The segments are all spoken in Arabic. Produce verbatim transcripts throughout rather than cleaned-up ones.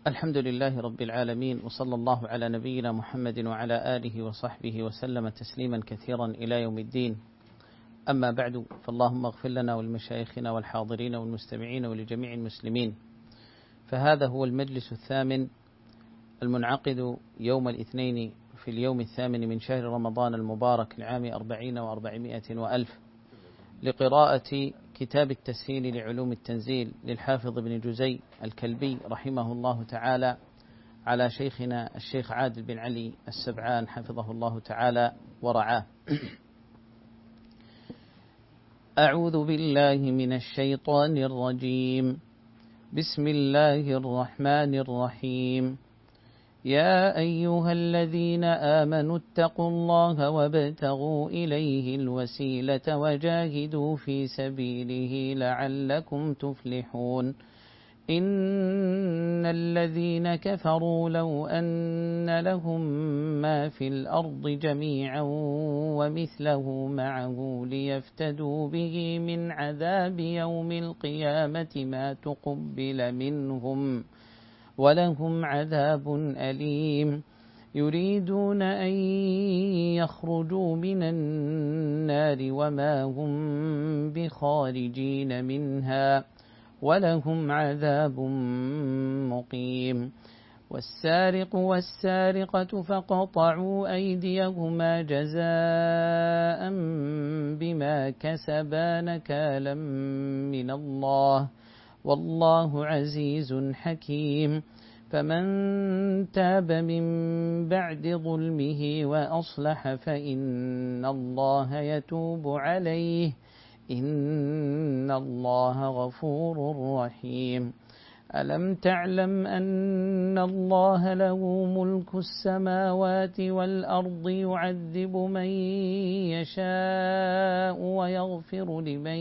الحمد لله رب العالمين، وصلى الله على نبينا محمد وعلى آله وصحبه وسلم تسليما كثيرا إلى يوم الدين. أما بعد، فاللهم اغفر لنا ولمشايخنا والحاضرين والمستمعين ولجميع المسلمين. فهذا هو المجلس الثامن المنعقد يوم الاثنين في اليوم الثامن من شهر رمضان المبارك العام أربعين وأربعمائة وألف، لقراءة كتاب التسهيل لعلوم التنزيل للحافظ ابن جزي الكلبي رحمه الله تعالى، على شيخنا الشيخ عادل بن علي السبعان حفظه الله تعالى ورعاه. أعوذ بالله من الشيطان الرجيم. بسم الله الرحمن الرحيم. يا أيها الذين آمنوا اتقوا الله وابتغوا إليه الوسيلة وجاهدوا في سبيله لعلكم تفلحون. إن الذين كفروا لو أن لهم ما في الأرض جميعا ومثله معه ليفتدوا به من عذاب يوم القيامة ما تقبل منهم ولهم عذاب أليم. يريدون أن يخرجوا من النار وما هم بخارجين منها ولهم عذاب مقيم. والسارق والسارقة فقطعوا أيديهما جزاء بما كسبا نكالا من الله والله عزيز حكيم. فمن تاب من بعد ظلمه وأصلح فإن الله يتوب عليه إن الله غفور رحيم. ألم تعلم أن الله له ملك السماوات والأرض يعذب من يشاء ويغفر لمن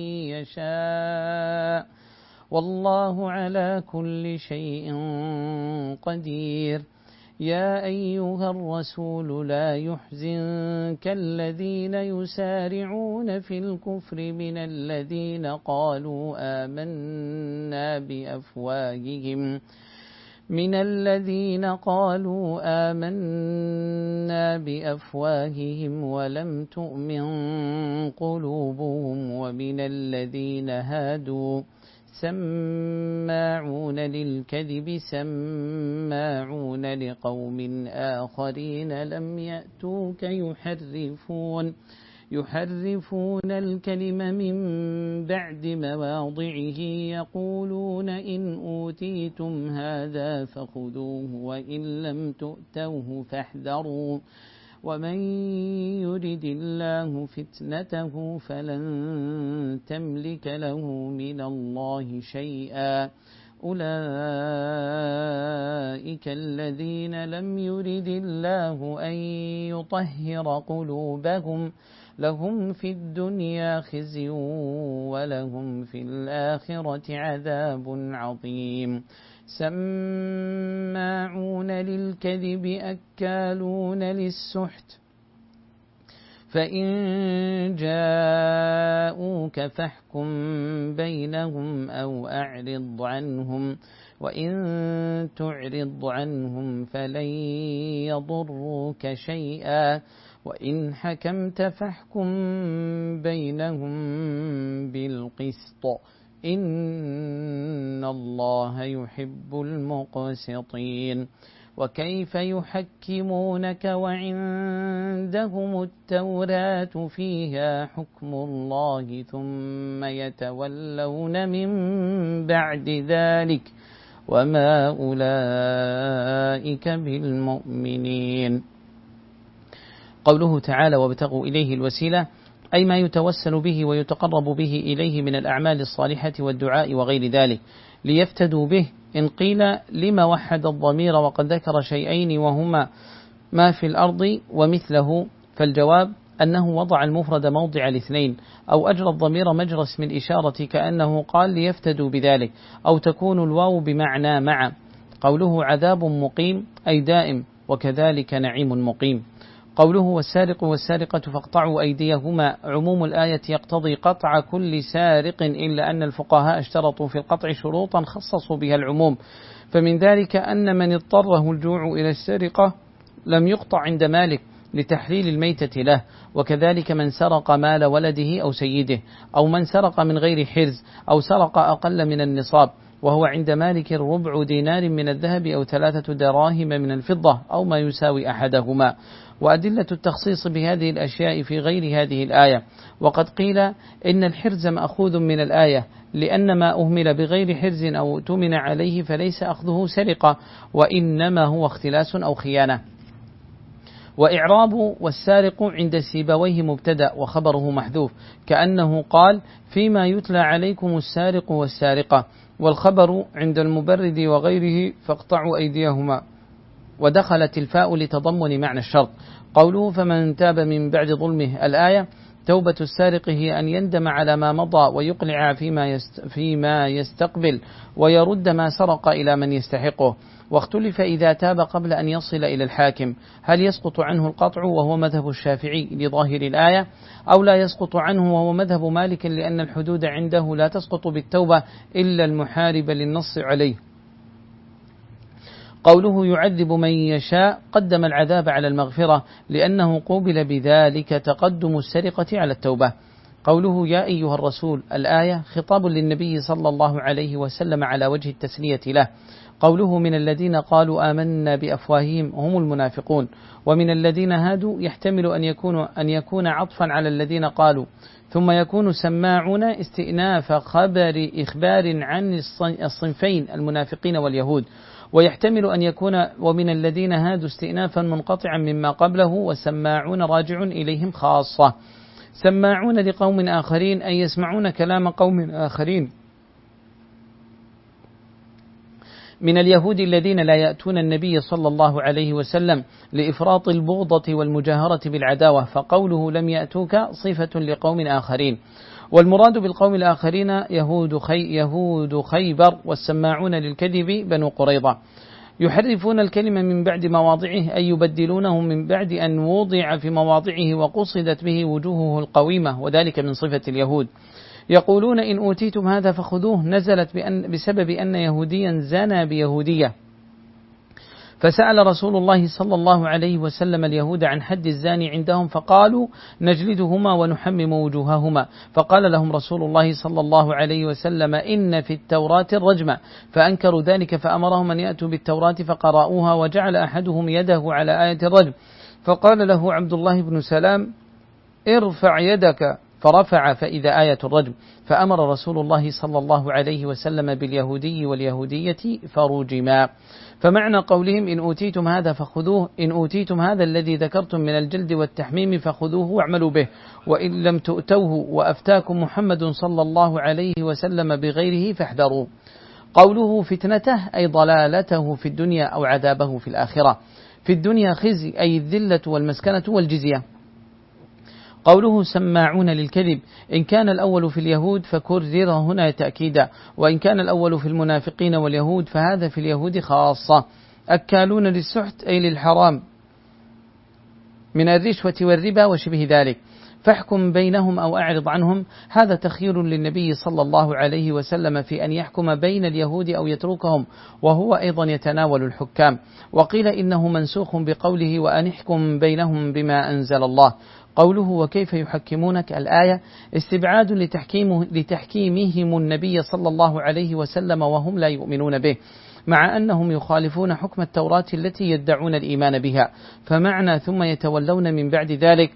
يشاء والله على كل شيء قدير. يا أيها الرسول لا يحزنك الذين يسارعون في الكفر من الذين قالوا آمنا بأفواههم من الذين قالوا آمنا بأفواههم ولم تؤمن قلوبهم ومن الذين هادوا سماعون للكذب سماعون لقوم آخرين لم يأتوك يحرفون يحرفون الكلم من بعد مواضعه يقولون إن أوتيتم هذا فخذوه وإن لم تؤتوه فاحذروا ومن يرد الله فتنته فلن تملك له من الله شيئا. أولئك الذين لم يرد الله أن يطهر قلوبهم لهم في الدنيا خزي ولهم في الآخرة عذاب عظيم. سماعون للكذب أكالون للسحت فإن جاءوك فاحكم بينهم أو أعرض عنهم وإن تعرض عنهم فلن يضروك شيئا وإن حكمت فاحكم بينهم بالقسط إن الله يحب المقسطين. وكيف يحكمونك وعندهم التوراة فيها حكم الله ثم يتولون من بعد ذلك وما أولئك بالمؤمنين. قوله تعالى وابتغوا إليه الوسيلة أي ما يتوسل به ويتقرب به إليه من الأعمال الصالحة والدعاء وغير ذلك ليفتدوا به. إن قيل لما وحد الضمير وقد ذكر شيئين وهما ما في الأرض ومثله، فالجواب أنه وضع المفرد موضع الاثنين أو أجرى الضمير مجرى اسم الإشارة كأنه قال ليفتدوا بذلك، أو تكون الواو بمعنى مع. قوله عذاب مقيم أي دائم وكذلك نعيم مقيم. قوله والسارق والسارقة فاقطعوا أيديهما، عموم الآية يقتضي قطع كل سارق، إلا أن الفقهاء اشترطوا في القطع شروطا خصصوا بها العموم، فمن ذلك أن من اضطره الجوع إلى السرقة لم يقطع عند مالك لتحليل الميتة له، وكذلك من سرق مال ولده أو سيده، أو من سرق من غير حرز، أو سرق أقل من النصاب، وهو عند مالك ربع دينار من الذهب أو ثلاثة دراهم من الفضة أو ما يساوي أحدهما. وأدلة التخصيص بهذه الأشياء في غير هذه الآية. وقد قيل إن الحرز مأخوذ من الآية، لأن ما أهمل بغير حرز أو اؤتمن عليه فليس أخذه سرقة، وإنما هو اختلاس أو خيانة. وإعراب والسارق عند سيبويه مبتدأ وخبره محذوف، كأنه قال فيما يتلى عليكم السارق والسارقة، والخبر عند المبرد وغيره فاقطعوا أيديهما، ودخلت الفاء لتضمن معنى الشرط. قوله فمن تاب من بعد ظلمه، الآية توبة السارق هي أن يندم على ما مضى ويقلع فيما, يست فيما يستقبل ويرد ما سرق إلى من يستحقه. واختلف إذا تاب قبل أن يصل إلى الحاكم هل يسقط عنه القطع وهو مذهب الشافعي لظاهر الآية، أو لا يسقط عنه وهو مذهب مالك، لأن الحدود عنده لا تسقط بالتوبة إلا المحارب للنص عليه. قوله يعذب من يشاء قدم العذاب على المغفرة، لأنه قوبل بذلك تقدم السرقة على التوبة. قوله يا أيها الرسول، الآية خطاب للنبي صلى الله عليه وسلم على وجه التسلية له. قوله من الذين قالوا آمنا بأفواههم هم المنافقون، ومن الذين هادوا يحتمل أن يكون, أن يكون عطفا على الذين قالوا، ثم يكون سماعون استئناف خبر إخبار عن الصنفين المنافقين واليهود، ويحتمل أن يكون ومن الذين هادوا استئنافا منقطعا مما قبله، وسماعون راجع إليهم خاصة. سماعون لقوم آخرين أي يسمعون كلام قوم آخرين من اليهود الذين لا يأتون النبي صلى الله عليه وسلم لإفراط البغضة والمجاهرة بالعداوة، فقوله لم يأتوك صفة لقوم آخرين. والمراد بالقوم الآخرين يهود, خي يهود خيبر، والسماعون للكذب بنو قريظة. يحرفون الكلمة من بعد مواضعه أي يبدلونه من بعد أن وضع في مواضعه وقصدت به وجوهه القويمة، وذلك من صفة اليهود. يقولون إن أوتيتم هذا فخذوه، نزلت بأن بسبب أن يهوديا زنى بيهودية، فسأل رسول الله صلى الله عليه وسلم اليهود عن حد الزاني عندهم، فقالوا نجلدهما ونحمم وجوههما، فقال لهم رسول الله صلى الله عليه وسلم إن في التوراة الرجم، فأنكروا ذلك فأمرهم أن يأتوا بالتوراة فقرأوها، وجعل أحدهم يده على آية الرجم، فقال له عبد الله بن سلام ارفع يدك، فرفع فإذا آية الرجم، فأمر رسول الله صلى الله عليه وسلم باليهودي واليهودية فرجما. فمعنى قولهم إن أوتيتم هذا فخذوه، إن أوتيتم هذا الذي ذكرتم من الجلد والتحميم فخذوه واعملوا به، وإن لم تؤتوه وأفتاكم محمد صلى الله عليه وسلم بغيره فاحذروا. قوله فتنته أي ضلالته في الدنيا أو عذابه في الآخرة. في الدنيا خزي أي الذلة والمسكنة والجزية. قوله سماعون للكذب، إن كان الأول في اليهود فكرر هنا تأكيدا، وإن كان الأول في المنافقين واليهود فهذا في اليهود خاصة. أكالون للسحت أي للحرام من الرشوة والربا وشبه ذلك، فاحكم بينهم أو أعرض عنهم، هذا تخير للنبي صلى الله عليه وسلم في أن يحكم بين اليهود أو يتركهم، وهو أيضا يتناول الحكام. وقيل إنه منسوخ بقوله وأن احكم بينهم بما أنزل الله. قوله وكيف يحكمونك، الآية استبعاد لتحكيمه لتحكيمهم النبي صلى الله عليه وسلم وهم لا يؤمنون به، مع أنهم يخالفون حكم التوراة التي يدعون الإيمان بها. فمعنى ثم يتولون من بعد ذلك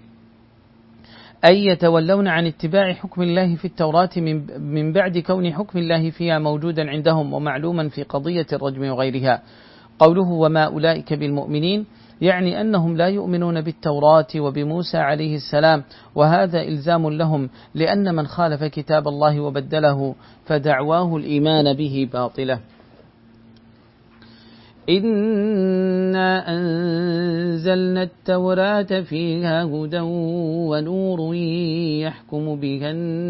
أي يتولون عن اتباع حكم الله في التوراة من بعد كون حكم الله فيها موجودا عندهم ومعلوما في قضية الرجم وغيرها. قوله وما أولئك بالمؤمنين، يعني أنهم لا يؤمنون بالتوراة وبموسى عليه السلام، وهذا إلزام لهم، لأن من خالف كتاب الله وبدله فدعواه الإيمان به باطلة. إنا أنزلنا التوراة فيها هدى ونور يحكم بها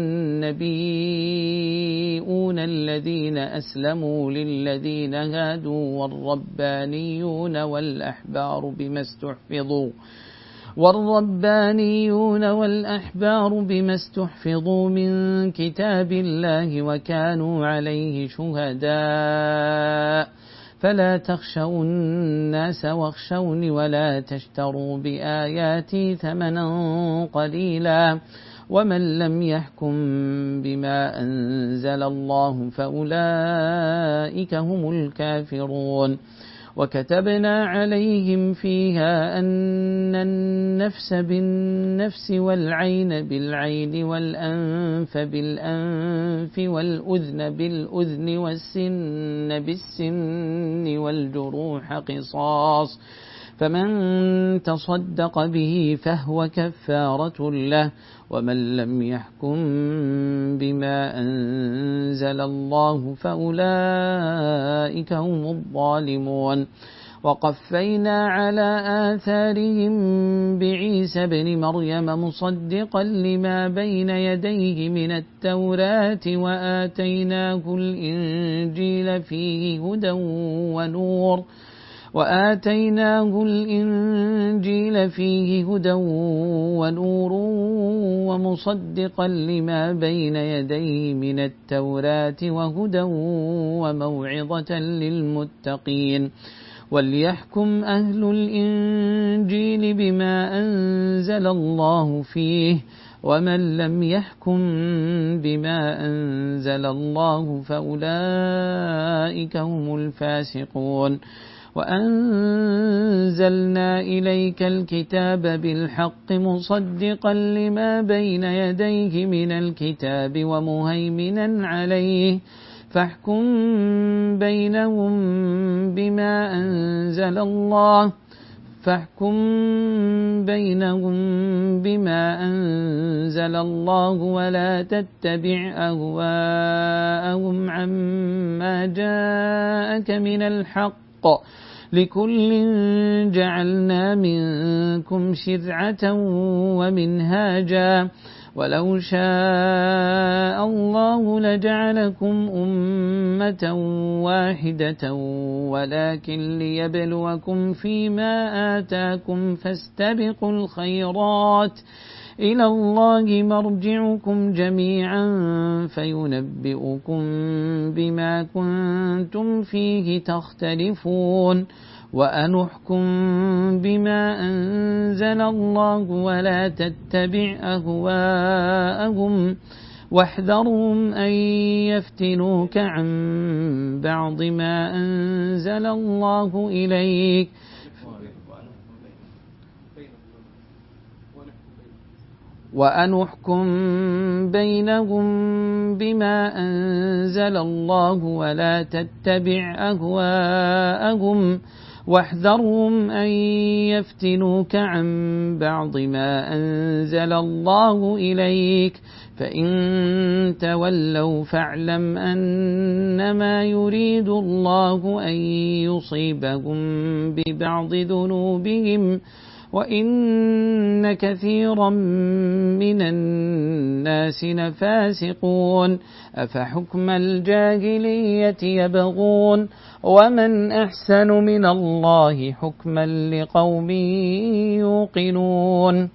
النبيون الذين أسلموا للذين هادوا والربانيون والأحبار بما استحفظوا والربانيون والأحبار بما استحفظوا من كتاب الله وكانوا عليه شهداء فلا تخشوا الناس واخشوني ولا تشتروا بآياتي ثمنا قليلا ومن لم يحكم بما أنزل الله فأولئك هم الكافرون وكتبنا عليهم فيها أن النفس بالنفس والعين بالعين والأنف بالأنف والأذن بالأذن والسن بالسن والجروح قصاص فمن تصدق به فهو كفارة له ومن لم يحكم بما أنزل الله فأولئك هم الظالمون وقفينا على آثارهم بعيسى بن مريم مصدقا لما بين يديه من التوراة وآتيناه الإنجيل فيه هدى ونور وآتيناه الإنجيل فيه هدى ونور ومصدقا لما بين يديه من التوراة وهدى وموعظة للمتقين وليحكم أهل الإنجيل بما أنزل الله فيه ومن لم يحكم بما أنزل الله فأولئك هم الفاسقون وأنزلنا إليك الكتاب بالحق مصدقا لما بين يديه من الكتاب ومهيمنا عليه فاحكم بينهم بما أنزل الله فاحكم بينهم بما أنزل الله ولا تتبع أهواءهم عما جاءك من الحق لكل جعلنا منكم شرعة ومنهاجا ولو شاء الله لجعلكم أمة واحدة ولكن ليبلوكم فيما آتاكم فاستبقوا الخيرات إلى الله مرجعكم جميعا فينبئكم بما كنتم فيه تختلفون وأنحكم بما أنزل الله ولا تتبع أهواءهم واحذرهم أن يفتنوك عن بعض ما أنزل الله إليك وأنحكم بينهم بما أنزل الله ولا تتبع أهواءهم واحذرهم أن يفتنوك عن بعض ما أنزل الله إليك فإن تولوا فاعلم أنما يريد الله أن يصيبهم ببعض ذنوبهم وإن كثيرا من الناس لفاسقون أفحكم الجاهلية يبغون ومن أحسن من الله حكما لقوم يوقنون.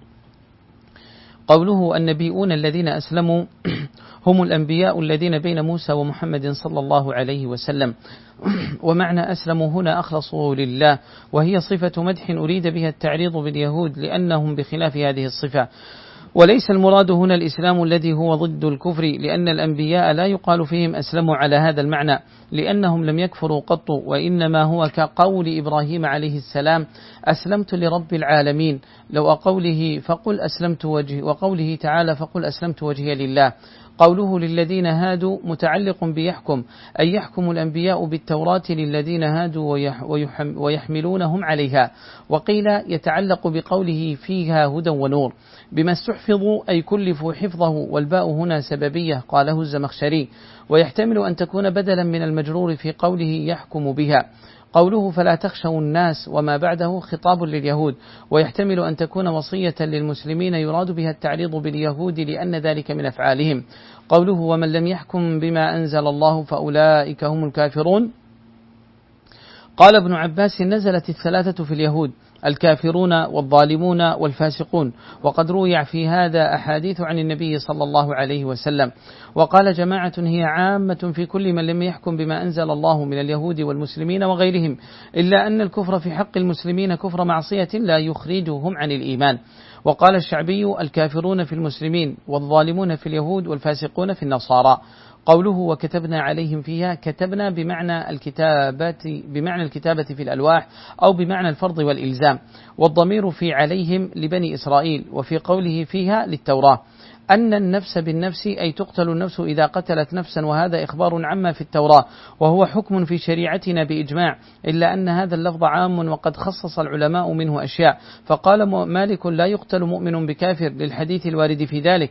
قوله النبيون الذين أسلموا هم الأنبياء الذين بين موسى ومحمد صلى الله عليه وسلم. ومعنى أسلموا هنا أخلصوا لله، وهي صفة مدح أريد بها التعريض باليهود لأنهم بخلاف هذه الصفة، وليس المراد هنا الإسلام الذي هو ضد الكفر، لأن الأنبياء لا يقال فيهم أسلموا على هذا المعنى لأنهم لم يكفروا قط، وإنما هو كقول إبراهيم عليه السلام أسلمت لرب العالمين، لو قوله فقل أسلمت وجهي، وقوله تعالى فقل أسلمت وجهي لله. قوله للذين هادوا متعلق بيحكم، أي يحكم الأنبياء بالتوراة للذين هادوا ويحملونهم عليها. وقيل يتعلق بقوله فيها هدى ونور بما استحفظوا أي كلفوا حفظه، والباء هنا سببية قاله الزمخشري، ويحتمل أن تكون بدلا من المجرور في قوله يحكم بها. قوله فلا تخشوا الناس وما بعده خطاب لليهود، ويحتمل أن تكون وصية للمسلمين يراد بها التعريض باليهود لأن ذلك من أفعالهم. قوله ومن لم يحكم بما أنزل الله فأولئك هم الكافرون. قال ابن عباس نزلت الثلاثة في اليهود، الكافرون والظالمون والفاسقون. وقد روي في هذا أحاديث عن النبي صلى الله عليه وسلم. وقال جماعة هي عامة في كل من لم يحكم بما أنزل الله من اليهود والمسلمين وغيرهم، إلا أن الكفر في حق المسلمين كفر معصية لا يخرجهم عن الإيمان. وقال الشعبي الكافرون في المسلمين والظالمون في اليهود والفاسقون في النصارى. قوله وكتبنا عليهم فيها، كتبنا بمعنى الكتابة بمعنى الكتابة في الألواح أو بمعنى الفرض والإلزام، والضمير في عليهم لبني إسرائيل، وفي قوله فيها للتوراة. أن النفس بالنفس أي تقتل النفس إذا قتلت نفسا، وهذا إخبار عما في التوراة، وهو حكم في شريعتنا بإجماع، إلا أن هذا اللفظ عام وقد خصص العلماء منه أشياء. فقال مالك لا يقتل مؤمن بكافر للحديث الوارد في ذلك،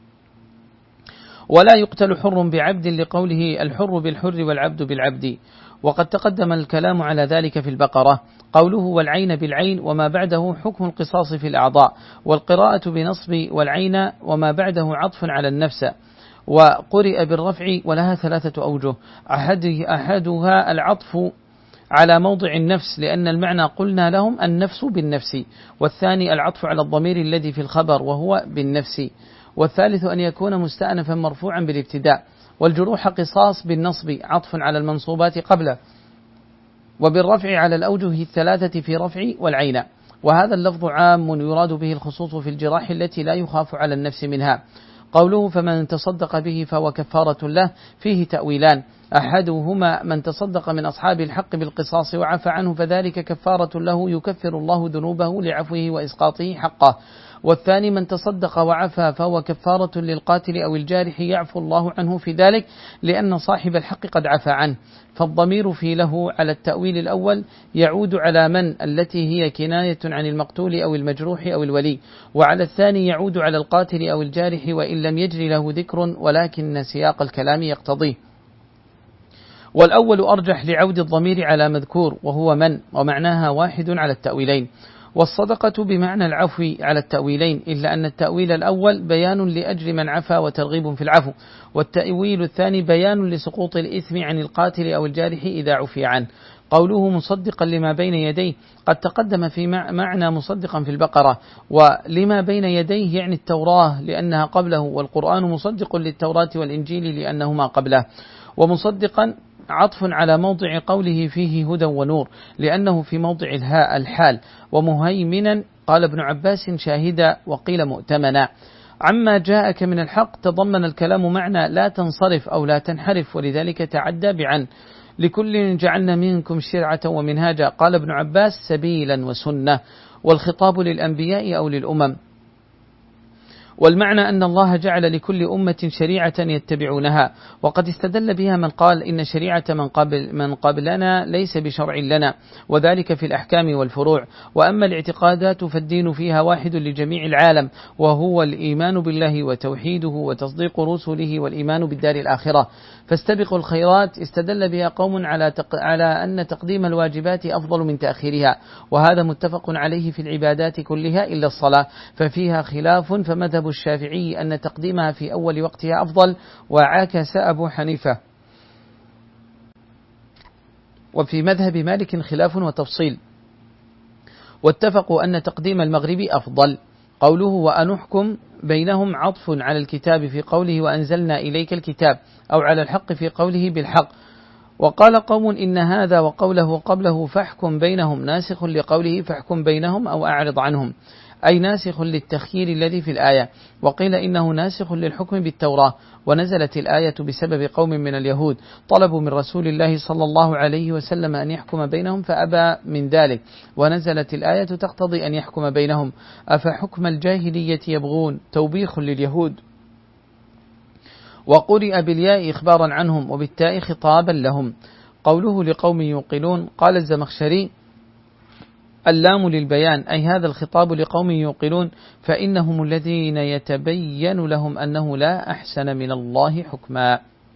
ولا يقتل حر بعبد لقوله الحر بالحر والعبد بالعبد. وقد تقدم الكلام على ذلك في البقرة. قوله والعين بالعين وما بعده حكم القصاص في الأعضاء، والقراءة بنصب والعين وما بعده عطف على النفس، وقرئ بالرفع ولها ثلاثة أوجه. أحد أحدها العطف على موضع النفس لأن المعنى قلنا لهم النفس بالنفس، والثاني العطف على الضمير الذي في الخبر وهو بالنفس، والثالث أن يكون مستأنفا مرفوعا بالابتداء. والجروح قصاص بالنصب عطف على المنصوبات قبله، وبالرفع على الأوجه الثلاثة في رفع والعين. وهذا اللفظ عام يراد به الخصوص في الجراح التي لا يخاف على النفس منها. قوله فمن تصدق به فهو كفارة له فيه تأويلان، أحدهما من تصدق من أصحاب الحق بالقصاص وعفى عنه فذلك كفارة له يكفر الله ذنوبه لعفوه وإسقاطه حقه، والثاني من تصدق وعفى فهو كفارة للقاتل أو الجارح يعفو الله عنه في ذلك لأن صاحب الحق قد عفى عنه. فالضمير في له على التأويل الأول يعود على من التي هي كناية عن المقتول أو المجروح أو الولي، وعلى الثاني يعود على القاتل أو الجارح وإن لم يجري له ذكر ولكن سياق الكلام يقتضيه. والأول أرجح لعود الضمير على مذكور وهو من، ومعناها واحد على التأويلين. والصدقة بمعنى العفو على التأويلين، إلا أن التأويل الأول بيان لأجل من عفى وترغيب في العفو، والتأويل الثاني بيان لسقوط الإثم عن القاتل أو الجارح إذا عفي عنه. قوله مصدقا لما بين يديه قد تقدم في معنى مصدقا في البقرة، ولما بين يديه يعني التوراة لأنها قبله، والقرآن مصدق للتوراة والإنجيل لأنهما قبله. ومصدقا عطف على موضع قوله فيه هدى ونور لأنه في موضع الهاء الحال. ومهيمنا قال ابن عباس شاهدا وقيل مؤتمنا. عما جاءك من الحق تضمن الكلام معنى لا تنصرف أو لا تنحرف، ولذلك تعدى بعن. لكل جعلنا منكم شرعة ومنهاجا قال ابن عباس سبيلا وسنة، والخطاب للأنبياء أو للأمم. والمعنى أن الله جعل لكل أمة شريعة يتبعونها، وقد استدل بها من قال إن شريعة من قبل من قبلنا ليس بشرع لنا، وذلك في الأحكام والفروع. وأما الاعتقادات فالدين فيها واحد لجميع العالم، وهو الإيمان بالله وتوحيده وتصديق رسله والإيمان بالدار الآخرة. فاستبقوا الخيرات استدل بها قوم على تق... على أن تقديم الواجبات أفضل من تأخيرها، وهذا متفق عليه في العبادات كلها إلا الصلاة، ففيها خلاف، فمذهب الشافعي أن تقديمها في أول وقتها أفضل، وعاكس أبو حنيفة. وفي مذهب مالك خلاف وتفصيل، واتفقوا أن تقديم المغرب أفضل. قوله وأنحكم بينهم عطف على الكتاب في قوله وأنزلنا إليك الكتاب، أو على الحق في قوله بالحق. وقال قوم إن هذا وقوله قبله فاحكم بينهم ناسخ لقوله فاحكم بينهم أو أعرض عنهم، أي ناسخ للتخيير الذي في الآية. وقيل إنه ناسخ للحكم بالتوراة، ونزلت الآية بسبب قوم من اليهود طلبوا من رسول الله صلى الله عليه وسلم أن يحكم بينهم فأبى من ذلك، ونزلت الآية تقتضي أن يحكم بينهم. أفحكم الجاهلية يبغون توبيخ لليهود. وقرئ بالياء إخبارا عنهم وبالتاء خطابا لهم. قوله لقوم يوقنون قال الزمخشري اللام للبيان، أي هذا الخطاب لقوم يوقنون فإنهم الذين يتبين لهم أنه لا أحسن من الله حكما.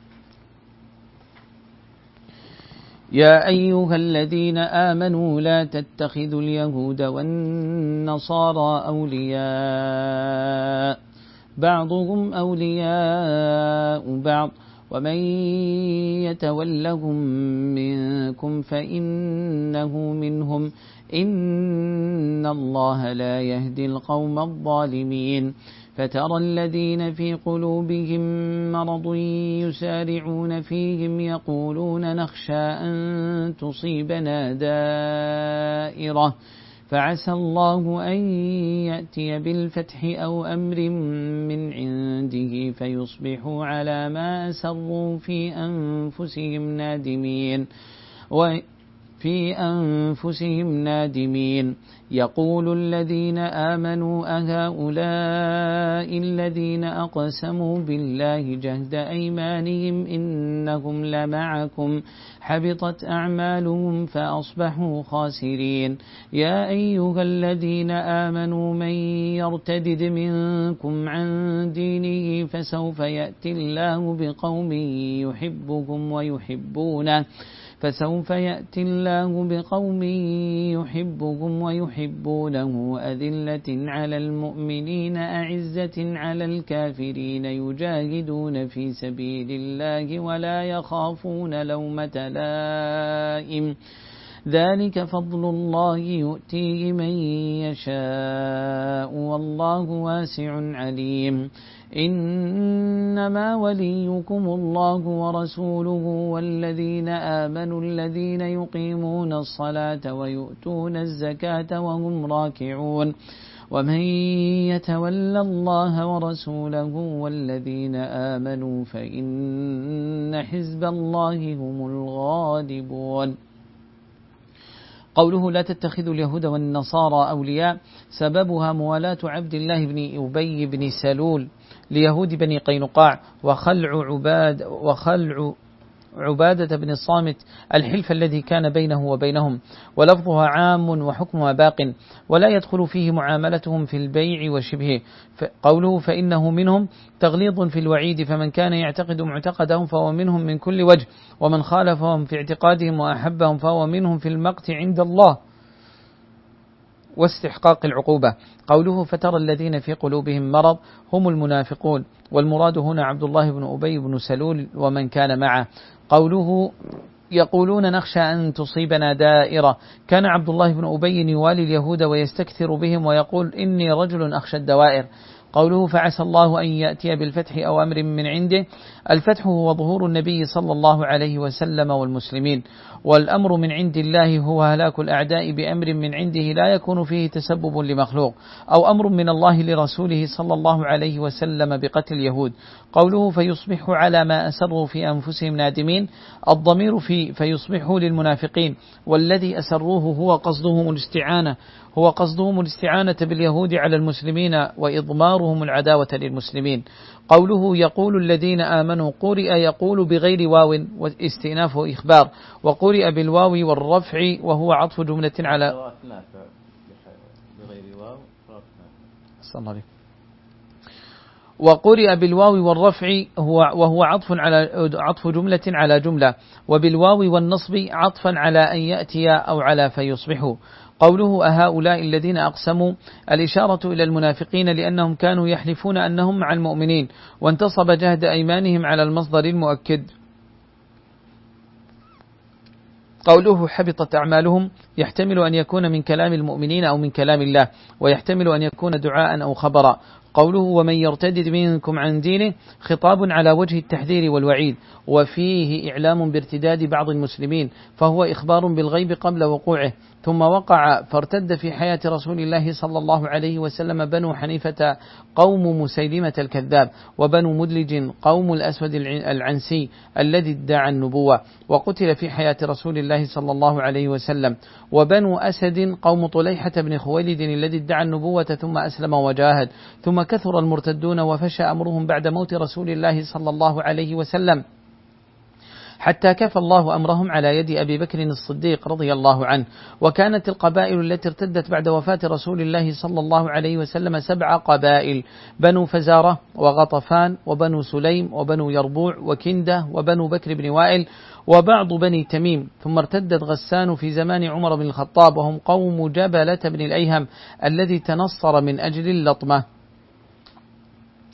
يا أيها الذين آمنوا لا تتخذوا اليهود والنصارى أولياء بعضهم أولياء بعض ومن يتولهم منكم فإنه منهم إن الله لا يهدي القوم الظالمين فترى الذين في قلوبهم مرض يسارعون فيهم يقولون نخشى أن تصيبنا دائرة فعسى الله أن يأتي بالفتح أو أمر من عنده فيصبحوا على ما أسروا في أنفسهم نادمين وفي أنفسهم نادمين يقول الذين آمنوا أهؤلاء الذين أقسموا بالله جهد أيمانهم إنهم لمعكم حبطت أعمالهم فأصبحوا خاسرين يا أيها الذين آمنوا من يرتدد منكم عن دينه فسوف يأتي الله بقوم يحبهم ويحبونه فسوف يأتي الله بقوم يحبهم ويحبونه أذلة على المؤمنين أعزة على الكافرين يجاهدون في سبيل الله ولا يخافون لومة لائم ذلك فضل الله يؤتيه من يشاء والله واسع عليم إنما وليكم الله ورسوله والذين آمنوا الذين يقيمون الصلاة ويؤتون الزكاة وهم راكعون ومن يتول الله ورسوله والذين آمنوا فإن حزب الله هم الغالبون. قوله لا تتخذوا اليهود والنصارى أولياء سببها موالاة عبد الله بن أبي بن سلول ليهود بني قينقاع وخلع عباد وخلع عبادة بن الصامت الحلف الذي كان بينه وبينهم ولفظها عام وحكمها باق ولا يدخل فيه معاملتهم في البيع وشبهه. قوله فإنه منهم تغليظ في الوعيد فمن كان يعتقد معتقدهم فهو منهم من كل وجه ومن خالفهم في اعتقادهم وأحبهم فهو منهم في المقت عند الله واستحقاق العقوبة. قوله فترى الذين في قلوبهم مرض هم المنافقون والمراد هنا عبد الله بن أبي بن سلول ومن كان معه. قوله يقولون نخشى أن تصيبنا دائرة كان عبد الله بن أبي يوالي اليهود ويستكثر بهم ويقول إني رجل أخشى الدوائر. قوله فعسى الله أن يأتي بالفتح أو أمر من عنده الفتح هو ظهور النبي صلى الله عليه وسلم والمسلمين والأمر من عند الله هو هلاك الأعداء بأمر من عنده لا يكون فيه تسبب لمخلوق أو أمر من الله لرسوله صلى الله عليه وسلم بقتل اليهود. قوله فيصبحوا على ما أسروا في أنفسهم نادمين الضمير في فيصبحوا للمنافقين والذي أسروه هو قصدهم الاستعانة هو قصدهم الاستعانة باليهود على المسلمين وإضمارهم العداوة للمسلمين. قوله يقول الذين آمنوا قرئ يقول بغير واو واستئناف إخبار وقرئ بالواو والرفع وهو عطف جملة على وقرئ بالواو والرفع هو وهو عطف على عطف جملة على جملة وبالواو والنصب عطفا على أن يأتي أو على فيصبحوا. قوله أهؤلاء الذين أقسموا الإشارة إلى المنافقين لأنهم كانوا يحلفون أنهم مع المؤمنين وانتصب جهد أيمانهم على المصدر المؤكد. قوله حبطت أعمالهم يحتمل أن يكون من كلام المؤمنين أو من كلام الله ويحتمل أن يكون دعاء أو خبرا. قوله ومن يرتدد منكم عن دينه خطاب على وجه التحذير والوعيد وفيه إعلام بارتداد بعض المسلمين فهو إخبار بالغيب قبل وقوعه ثم وقع فارتد في حياة رسول الله صلى الله عليه وسلم بنو حنيفة قوم مسيلمة الكذاب وبنو مدلج قوم الأسود العنسي الذي ادعى النبوة وقتل في حياة رسول الله صلى الله عليه وسلم وبنو أسد قوم طليحة بن خويلد الذي ادعى النبوة ثم أسلم وجاهد ثم كثر المرتدون وفشى أمرهم بعد موت رسول الله صلى الله عليه وسلم حتى كفى الله أمرهم على يد أبي بكر الصديق رضي الله عنه. وكانت القبائل التي ارتدت بعد وفاة رسول الله صلى الله عليه وسلم سبع قبائل بنو فزارة وغطفان وبنو سليم وبنو يربوع وكندة وبنو بكر بن وائل وبعض بني تميم ثم ارتدت غسان في زمان عمر بن الخطاب وهم قوم جبلة بن الأيهم الذي تنصر من أجل اللطمة.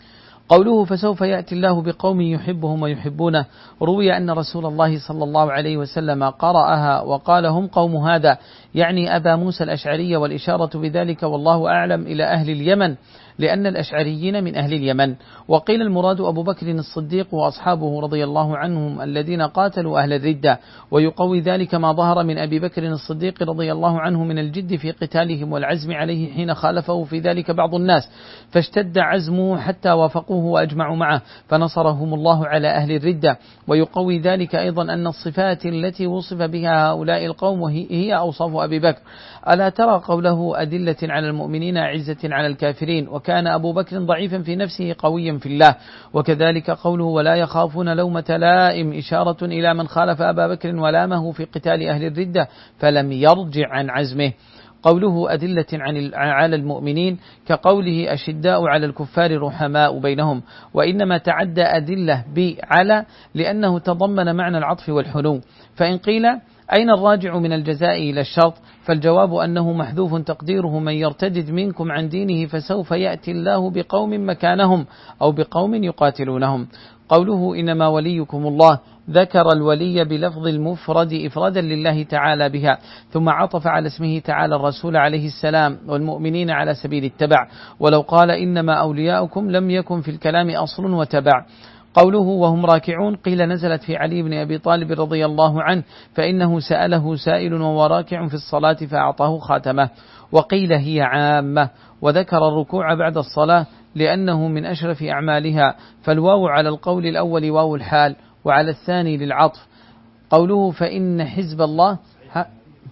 قوله فسوف يأتي الله بقوم يحبهم ويحبونه، روي أن رسول الله صلى الله عليه وسلم قرأها وقال هم قوم هذا، يعني أبا موسى الأشعري، والإشارة بذلك والله أعلم إلى أهل اليمن، لأن الأشعريين من أهل اليمن. وقيل المراد أبو بكر الصديق وأصحابه رضي الله عنهم الذين قاتلوا أهل الردة، ويقوي ذلك ما ظهر من أبي بكر الصديق رضي الله عنه من الجد في قتالهم والعزم عليه حين خالفه في ذلك بعض الناس، فاشتد عزمه حتى وافقوه وأجمعوا معه فنصرهم الله على أهل الردة. ويقوي ذلك أيضا أن الصفات التي وصف بها هؤلاء القوم هي أوصاف أبي بكر. ألا ترى قوله أدلة على المؤمنين عزة على الكافرين، وكان أبو بكر ضعيفا في نفسه قويا في الله. وكذلك قوله ولا يخافون لومة لائم، إشارة إلى من خالف أبا بكر ولامه في قتال أهل الردة فلم يرجع عن عزمه. قوله أدلة عن على المؤمنين كقوله أشداء على الكفار رحماء بينهم، وإنما تعدى أدلة بعلى لأنه تضمن معنى العطف والحنو. فإن قيل أين الراجع من الجزاء إلى الشرط، فالجواب أنه محذوف تقديره من يرتدد منكم عن دينه فسوف يأتي الله بقوم مكانهم أو بقوم يقاتلونهم. قوله إنما وليكم الله، ذكر الولي بلفظ المفرد إفرادا لله تعالى بها، ثم عطف على اسمه تعالى الرسول عليه السلام والمؤمنين على سبيل التبع، ولو قال إنما أولياؤكم لم يكن في الكلام أصل وتبع. قوله وهم راكعون قيل نزلت في علي بن أبي طالب رضي الله عنه، فإنه سأله سائل وهو راكع في الصلاة فأعطاه خاتمه. وقيل هي عامة، وذكر الركوع بعد الصلاة لأنه من أشرف أعمالها، فالواو على القول الأول واو الحال، وعلى الثاني للعطف. قوله فإن حزب الله ها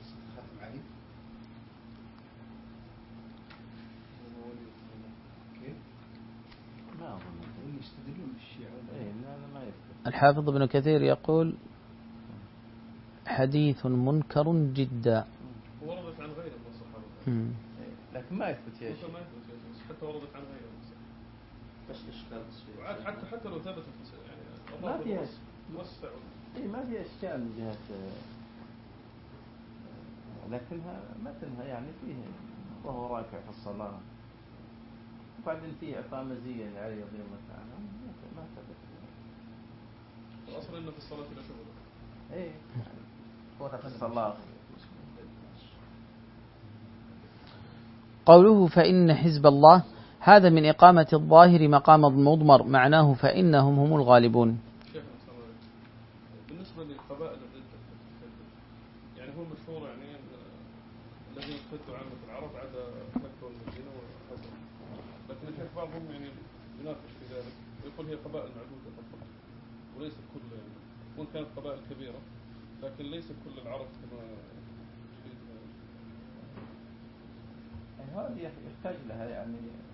الحافظ ابن كثير يقول حديث منكر جدا، وردت عن غيره من الصحابة لكن ما يثبت يا شيخ، حتى وردت عن غيره بس إشكال حتى حتى لو ثبتت يعني ما فيها موسع اي ما فيها اشكال من جهة، لكنها مثلها يعني فيه وهو راكع في الصلاة، وبعدين فيه إعطاء مزية لعلي رضي الله تعالى ما ثبت. الأصل إنه في الصلاة لا شغل. إيه في الصلاة. قوله فإن حزب الله هذا من إقامة الظاهر مقام المضمر، معناه فإنهم هم الغالبون. بالنسبة لقبائل الردة يعني هو المشهور يعني الذين ارتدوا عامة العرب عدا مكة والمدينة والحجر، لكن الشيخ بعضهم يعني يناقش في ذلك ويقول هي قبائل معدودة فقط وليست كل، وإن كانت قبائل كبيرة لكن ليست كل العرب كما هذه يحتاج لها يعني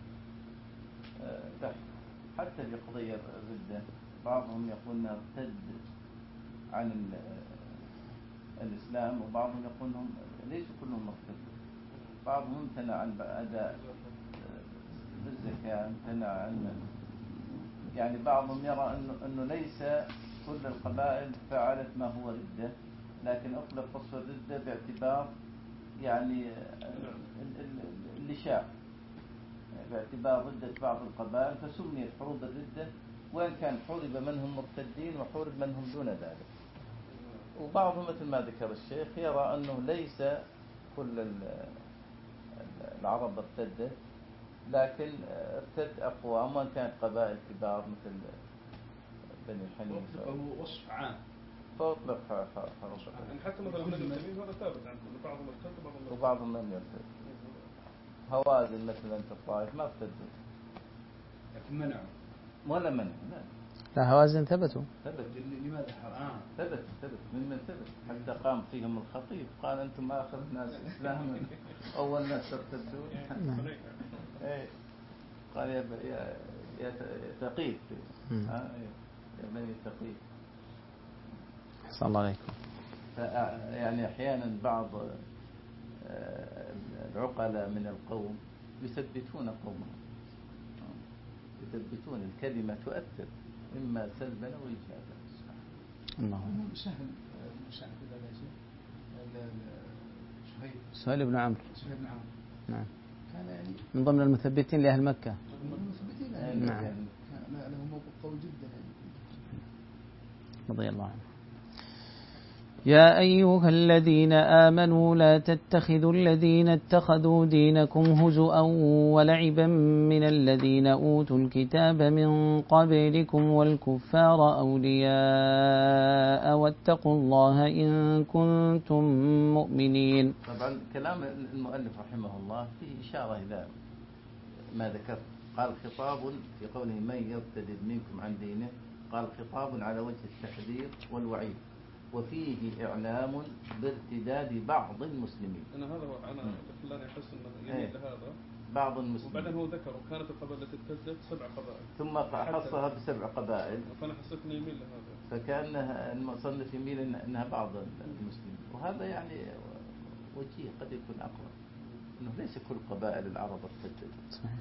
بحث حتى في قضية الردة. بعضهم يقول انها ارتد عن الإسلام، وبعضهم يقول انهم ليس كلهم مرتدوا، بعضهم امتنع عن أداء الزكاة، امتنع عن يعني بعضهم يرى انه انه ليس كل القبائل فعلت ما هو ردة، لكن اطلق وصف الردة باعتبار يعني اللشاء، باعتبار ردة بعض القبائل فسميت حروب الردة، وإن كان حورب منهم مرتدين وحورب منهم دون ذلك. وبعضهم مثل ما ذكر الشيخ يرى أنه ليس كل العرب ارتدت، لكن ارتد أقوام وإن كانت قبائل كبار مثل بني حنيفة. فهو وصف عام فأطلق وصف عام يعني حتى مثلا بني تميم هذا ثابت عنه بعضهم ارتد وبعضهم لم يرتد. هوازن مثلا في الطائف ما ارتدوا لكن منعوا ولا منع. لا لا هوازن ثبتوا. ثبت. لماذا حرام؟ ثبت ثبت ممن ثبت حتى قام فيهم الخطيب قال أنتم آخر الناس إسلاما أول ناس ترتدون. إيه قال يا يا يا ثقيف ها يا بني ثقيف. أحسن الله عليكم. يعني أحيانا بعض العقلاء من القوم يثبتون قومهم، يثبتون الكلمة تؤثر إما سلبا أو إيجابا. اللهم سهل سهل سهيل سهيل بن عمرو سهيل بن عمرو نعم كان يعني من ضمن المثبتين لأهل مكة. من المثبتين نعم كان قوي جدا يعني. رضي الله عنه. يا أيها الذين آمنوا لا تتخذوا الذين اتخذوا دينكم هزؤا ولعبا من الذين أوتوا الكتاب من قبلكم والكفار أولياء واتقوا الله إن كنتم مؤمنين. طبعا كلام المؤلف رحمه الله فيه إشارة إلى ما ذكرت. قال خطاب في قوله من يرتد منكم عن دينه، قال خطاب على وجه التحذير والوعيد، وفيه إعلام بارتداد بعض المسلمين. أنا هذا هو أنا خلاني أحس إنه يميل ايه. لهذا بعض المسلمين. وبعدين هو ذكر وكانت القبائل التي ارتدت سبع قبائل ثم خصها بسبع قبائل، فأنا حسيت إنه يميل لهذا، فكأنها المصنف يميل إنها بعض المسلمين، وهذا يعني وجيه قد يكون أقرب، إنه ليس كل قبائل العرب ارتدت. صحيح.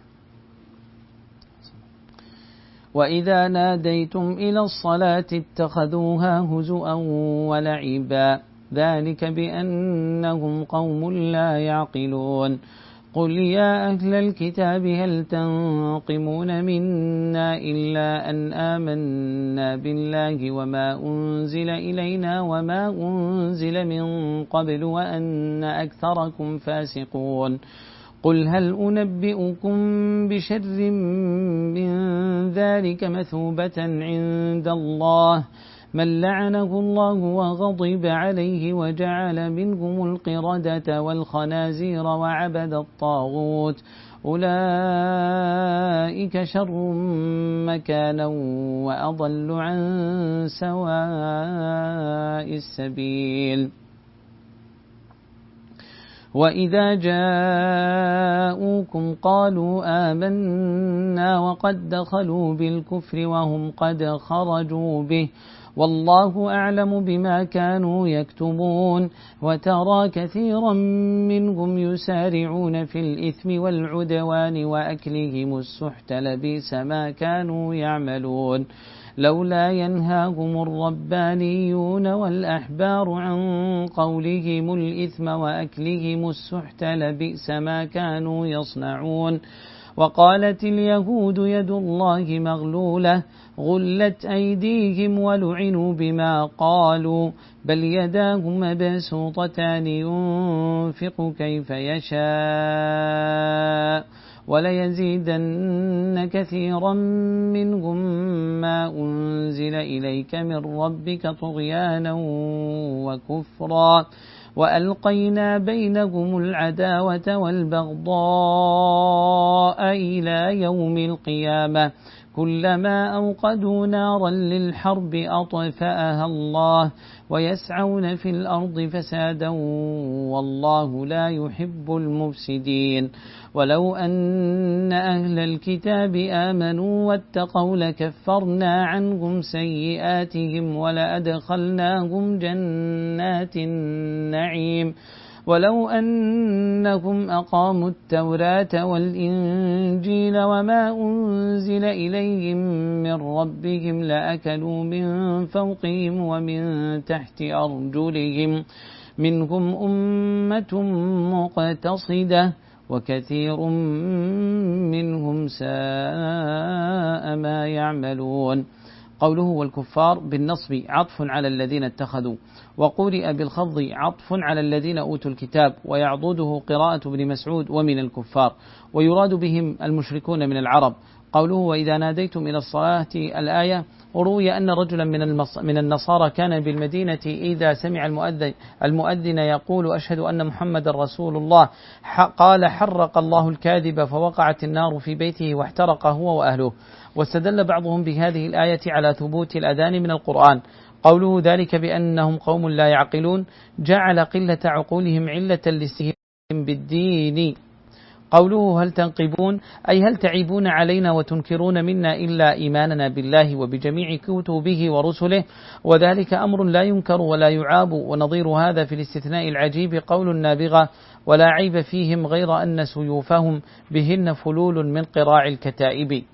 وإذا ناديتم إلى الصلاة اتخذوها هزؤا ولعبا ذلك بأنهم قوم لا يعقلون. قل يا أهل الكتاب هل تنقمون منا إلا أن آمنا بالله وما أنزل إلينا وما أنزل من قبل وأن أكثركم فاسقون. قل هل أنبئكم بشر من ذلك مثوبة عند الله من لعنه الله وغضب عليه وجعل منهم القردة والخنازير وعبد الطاغوت أولئك شر مكانا وأضل عن سواء السبيل. وإذا جاءوكم قالوا آمنا وقد دخلوا بالكفر وهم قد خرجوا به والله أعلم بما كانوا يكتمون. وترى كثيرا منهم يسارعون في الإثم والعدوان وأكلهم السحت لبئس ما كانوا يعملون. لولا ينهاهم الربانيون والأحبار عن قولهم الإثم وأكلهم السحت لبئس ما كانوا يصنعون. وقالت اليهود يد الله مغلولة غلت أيديهم ولعنوا بما قالوا بل يداه مبسوطتان ينفق كيف يشاء وليزيدن كثيرا منهم ما أنزل إليك من ربك طغيانا وكفرا وألقينا بينهم العداوة والبغضاء إلى يوم القيامة كلما أوقدوا نارا للحرب أطفأها الله ويسعون في الأرض فسادا والله لا يحب المفسدين. ولو أن أهل الكتاب آمنوا واتقوا لكفرنا عنهم سيئاتهم ولأدخلناهم جنات النعيم ولو أنهم أقاموا التوراة والإنجيل وما أنزل إليهم من ربهم لأكلوا من فوقهم ومن تحت أرجلهم منهم أمة مقتصدة وكثير منهم ساء ما يعملون. قوله والكفار بالنصب عطف على الذين اتخذوا، وقرئ بالخفض عطف على الذين أوتوا الكتاب، ويعضده قراءة ابن مسعود ومن الكفار، ويراد بهم المشركون من العرب. قوله وإذا ناديتم إلى الصلاة الآية، روي أن رجلا من من النصارى كان بالمدينة إذا سمع المؤذن, المؤذن يقول أشهد أن محمد رسول الله قال حرق الله الكاذب فوقعت النار في بيته واحترق هو وأهله. واستدل بعضهم بهذه الآية على ثبوت الأذان من القرآن. قوله ذلك بأنهم قوم لا يعقلون جعل قلة عقولهم علة لاستهزائهم بالدين. قوله هل تنقبون أي هل تعيبون علينا وتنكرون منا إلا إيماننا بالله وبجميع كتبه ورسله، وذلك أمر لا ينكر ولا يعاب. ونظير هذا في الاستثناء العجيب قول النابغة ولا عيب فيهم غير أن سيوفهم بهن فلول من قراع الكتائب.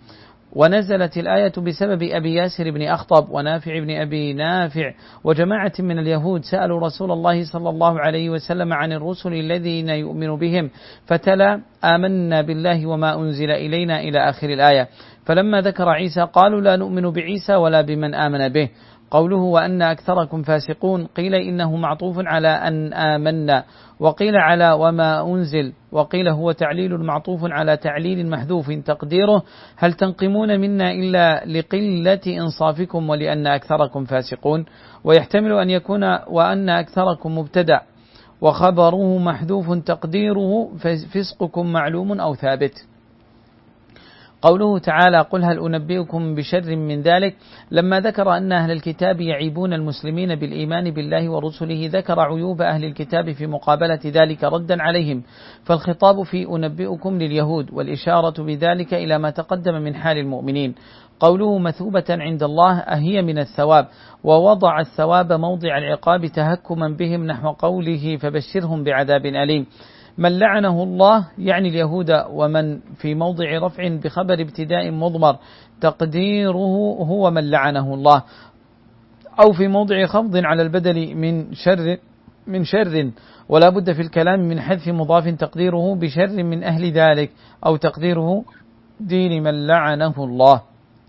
ونزلت الآية بسبب أبي ياسر بن أخطب ونافع بن أبي نافع وجماعة من اليهود سألوا رسول الله صلى الله عليه وسلم عن الرسل الذين يؤمن بهم، فتلا آمنا بالله وما أنزل إلينا إلى آخر الآية. فلما ذكر عيسى قالوا لا نؤمن بعيسى ولا بمن آمن به. قوله وأن أكثركم فاسقون قيل إنه معطوف على أن آمنا، وقيل على وما أنزل، وقيل هو تعليل معطوف على تعليل محذوف تقديره هل تنقمون منا إلا لقلة إنصافكم ولأن أكثركم فاسقون. ويحتمل أن يكون وأن أكثركم مبتدأ وخبره محذوف تقديره فسقكم معلوم أو ثابت. قوله تعالى قل هل أنبئكم بشر من ذلك، لما ذكر أن أهل الكتاب يعيبون المسلمين بالإيمان بالله ورسله ذكر عيوب أهل الكتاب في مقابلة ذلك ردا عليهم، فالخطاب في أنبئكم لليهود والإشارة بذلك إلى ما تقدم من حال المؤمنين. قوله مثوبة عند الله أهي من الثواب، ووضع الثواب موضع العقاب تهكما بهم نحو قوله فبشرهم بعذاب أليم. من لعنه الله يعني اليهود، ومن في موضع رفع بخبر ابتداء مضمر تقديره هو من لعنه الله، أو في موضع خفض على البدل من شر من شر ولا بد في الكلام من حذف مضاف تقديره بشر من أهل ذلك، أو تقديره دين من لعنه الله.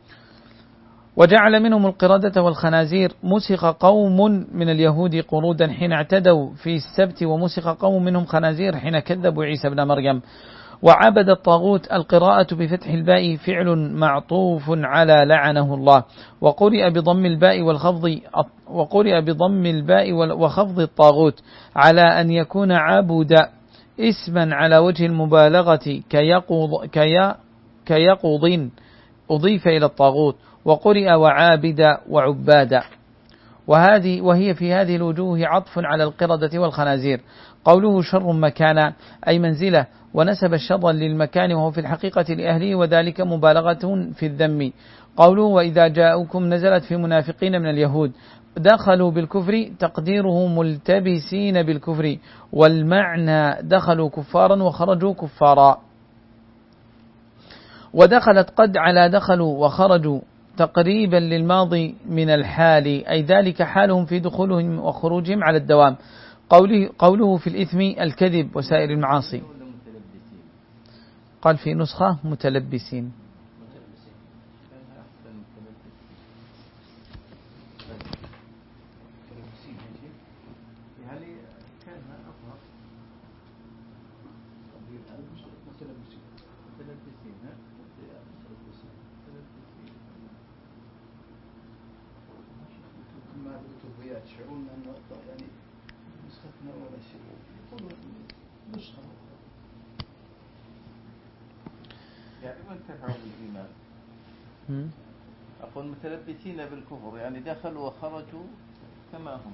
وجعل منهم القردة والخنازير، مسخ قوم من اليهود قرودا حين اعتدوا في السبت، ومسخ قوم منهم خنازير حين كذبوا عيسى بن مريم. وعبد الطاغوت، القراءة بفتح الباء فعل معطوف على لعنه الله، وقرئ بضم الباء والخفض وقرئ بضم الباء وخفض الطاغوت على أن يكون عبد اسما على وجه المبالغة كيقض كي كيقض أضيف إلى الطاغوت، وقرئ وعابد وعباد، وهذه وهي في هذه الوجوه عطف على القردة والخنازير. قوله شر مكانا أي منزلة، ونسب الشر للمكان وهو في الحقيقة لأهله، وذلك مبالغة في الذم. قوله وإذا جاءوكم نزلت في منافقين من اليهود، دخلوا بالكفر تقديره ملتبسين بالكفر، والمعنى دخلوا كفارا وخرجوا كفارا. ودخلت قد على دخلوا وخرجوا تقريبا للماضي من الحال، أي ذلك حالهم في دخولهم وخروجهم على الدوام. قوله, قوله في الإثم الكذب وسائر المعاصي، قال في نسخة متلبسين. يشعرون أن يعني نسختنا ولا شيء يقولون نسخة يعني من كفروا بالإيمان، أقول متلبسين بالكفر يعني دخلوا وخرجوا كما هم.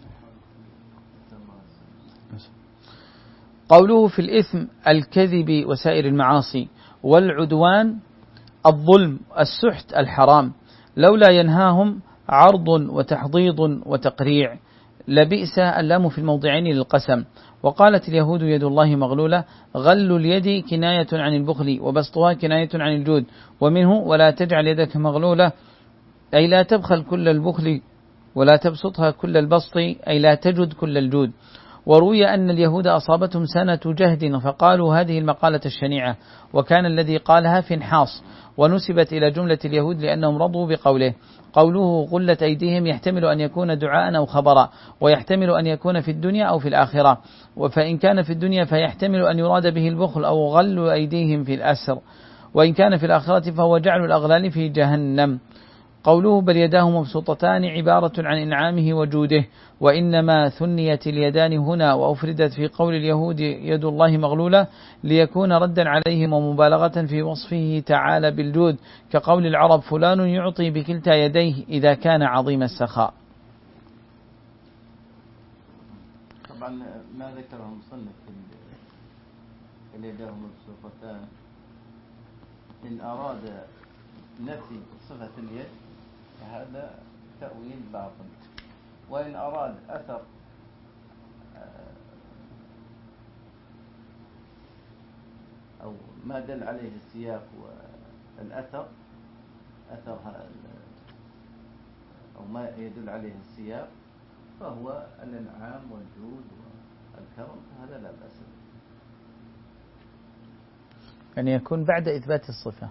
قوله في الإثم الكذب وسائر المعاصي، والعدوان الظلم السحت الحرام، لولا ينهاهم عرض وتحضيض وتقريع، لبئس اللام في الموضعين للقسم. وقالت اليهود يد الله مغلولة، غل اليد كناية عن البخل، وبسطها كناية عن الجود، ومنه ولا تجعل يدك مغلولة أي لا تبخل كل البخل ولا تبسطها كل البسط أي لا تجد كل الجود. وروي أن اليهود أصابتهم سنة جهد فقالوا هذه المقالة الشنيعة، وكان الذي قالها فنحاص، ونسبت إلى جملة اليهود لأنهم رضوا بقوله. قوله غلت أيديهم يحتمل أن يكون دعاء أو خبرا، ويحتمل أن يكون في الدنيا أو في الآخرة، فإن كان في الدنيا فيحتمل أن يراد به البخل أو غل أيديهم في الأسر، وإن كان في الآخرة فهو جعل الأغلال في جهنم. قوله بل يداه مبسوطتان عبارة عن إنعامه وجوده، وإنما ثنيت اليدان هنا وأفردت في قول اليهود يد الله مغلولة ليكون ردا عليهم ومبالغة في وصفه تعالى بالجود، كقول العرب فلان يعطي بكلتا يديه إذا كان عظيم السخاء. طبعا ما ذكره المصنف بل يداه مبسوطتان إن أراد نفي صفة اليد هذا تأويل باطل، وإن أراد أثر أو ما دل عليه السياق والأثر أثر أو ما يدل عليه السياق فهو الإنعام والجود والكرم، هذا لا بأس به. يعني يكون بعد إثبات الصفة،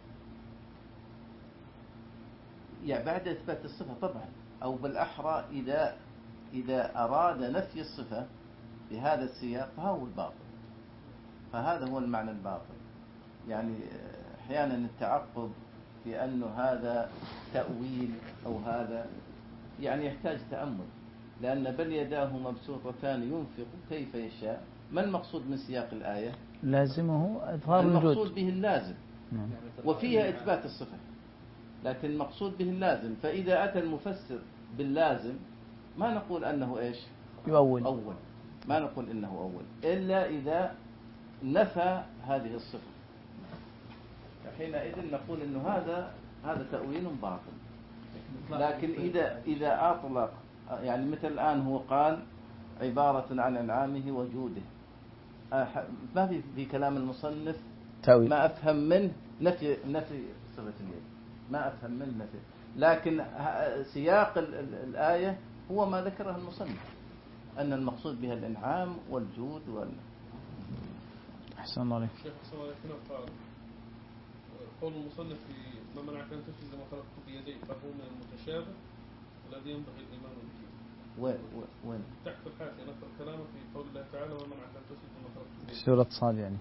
يعني بعد إثبات الصفة طبعا، أو بالأحرى إذا إذا أراد نفي الصفة بهذا السياق فهو الباطل، فهذا هو المعنى الباطل. يعني أحيانا التعقب في أنه هذا تأويل أو هذا يعني يحتاج تأمل، لأن بل يداه مبسوطتان ينفق كيف يشاء، ما المقصود من سياق الآية؟ لازمه إظهار الوجود، المقصود به اللازم وفيها إثبات الصفة، لكن المقصود به اللازم. فإذا أتى المفسر باللازم ما نقول أنه إيش يؤول، أول، ما نقول إنه أول إلا إذا نفى هذه الصفة، حينئذ نقول إنه هذا هذا تأويل باطل. لكن إذا إذا أطلق، يعني مثل الآن هو قال عبارة عن إنعامه وجوده، ما في في كلام المصنف تأويل، ما أفهم منه نفي نفي صفة اليد، ما أفهم منه نفي، لكن سياق الآية هو ما ذكره المصنف أن المقصود بها الإنعام والجود وال. أحسن الله عليك. شيخ أحسن الله عليك. قال قول المصنف في ما منعك أن تسجد ما خلقت بيديك فهو من المتشابه الذي ينبغي الإيمان به. وين وين تحت الحاشية نقل كلامه في قول الله تعالى وما منعك أن تسجد ما خلقت بيديك. سورة صاد يعني.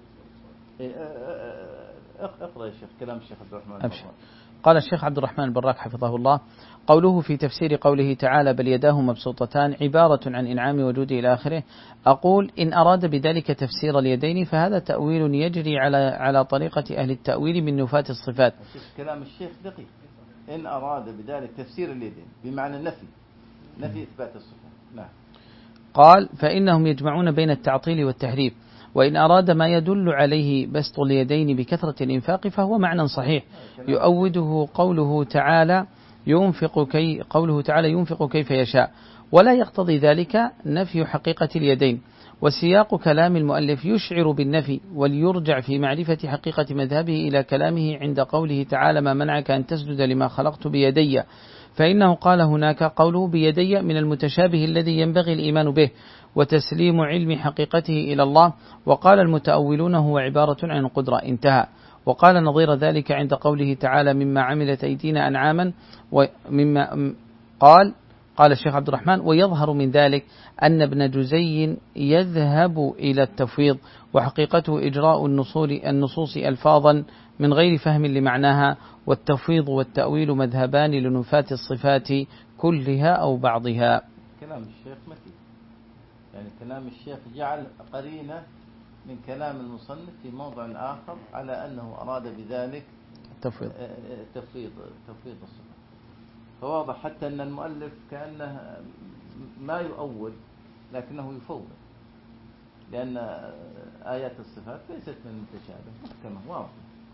اقرأ يا شيخ كلام الشيخ عبد الرحمن. أبشر. قال الشيخ عبد الرحمن البراك حفظه الله: قوله في تفسير قوله تعالى بل يداه مبسوطتان عبارة عن إنعام وجوده إلى آخره. أقول إن أراد بذلك تفسير اليدين فهذا تأويل يجري على على طريقة أهل التأويل من نفاة الصفات. كلام الشيخ دقيق. إن أراد بذلك تفسير اليدين بمعنى النفي، نفي إثبات الصفات. نعم. قال فإنهم يجمعون بين التعطيل والتحريف، وإن أراد ما يدل عليه بسط اليدين بكثرة الإنفاق فهو معنى صحيح يؤوده قوله تعالى ينفق كي قوله تعالى ينفق كيف يشاء، ولا يقتضي ذلك نفي حقيقة اليدين. وسياق كلام المؤلف يشعر بالنفي، وليرجع في معرفة حقيقة مذهبه إلى كلامه عند قوله تعالى ما منعك أن تسجد لما خلقت بيدي، فإنه قال هناك قوله بيدي من المتشابه الذي ينبغي الإيمان به وتسليم علم حقيقته إلى الله، وقال المتأولون هو عبارة عن القدرة، انتهى. وقال نظير ذلك عند قوله تعالى مما عملت أيدينا أنعاما، ومما قال قال الشيخ عبد الرحمن ويظهر من ذلك أن ابن جزي يذهب إلى التفويض، وحقيقته إجراء النصوص ألفاظا من غير فهم لمعناها، والتفويض والتأويل مذهبان لنفاة الصفات كلها أو بعضها. كلام الشيخ متي، يعني كلام الشيخ جعل قرينة من كلام المصنف في موضع آخر على أنه أراد بذلك تفويض تفويض تفويض الصفات. فواضح حتى أن المؤلف كأنه ما يؤول لكنه يفوض، لأن آيات الصفات ليست من المتشابه كما واضح،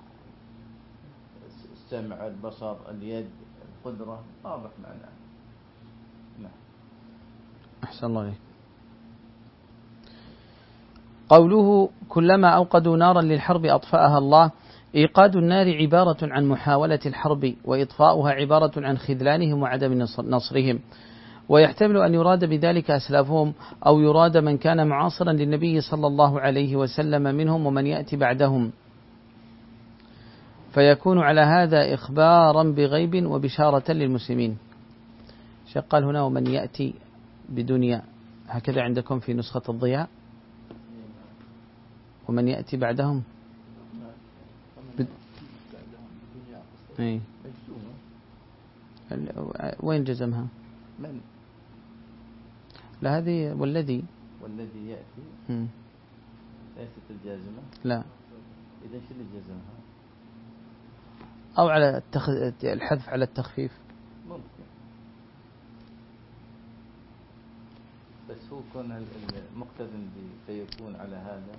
السمع، البصر، اليد، القدرة واضح معناه. نعم. أحسن الله عليك. قوله كلما أوقدوا نارا للحرب أطفأها الله، إيقاد النار عبارة عن محاولة الحرب، وإطفاؤها عبارة عن خذلانهم وعدم نصرهم، ويحتمل أن يراد بذلك أسلافهم أو يراد من كان معاصرا للنبي صلى الله عليه وسلم منهم ومن يأتي بعدهم، فيكون على هذا إخبارا بغيب وبشارة للمسلمين. قال هنا ومن يأتي بدنيا، هكذا عندكم في نسخة الضياء ومن يأتي بعدهم بد... اي وين جزمها؟ من؟ لا هذه والذي والذي يأتي مم. ليست الجازمة. لا إذا شو اللي جزمها؟ أو على التخ... الحذف على التخفيف ممكن، بس هو كون المقتدم فيكون على هذا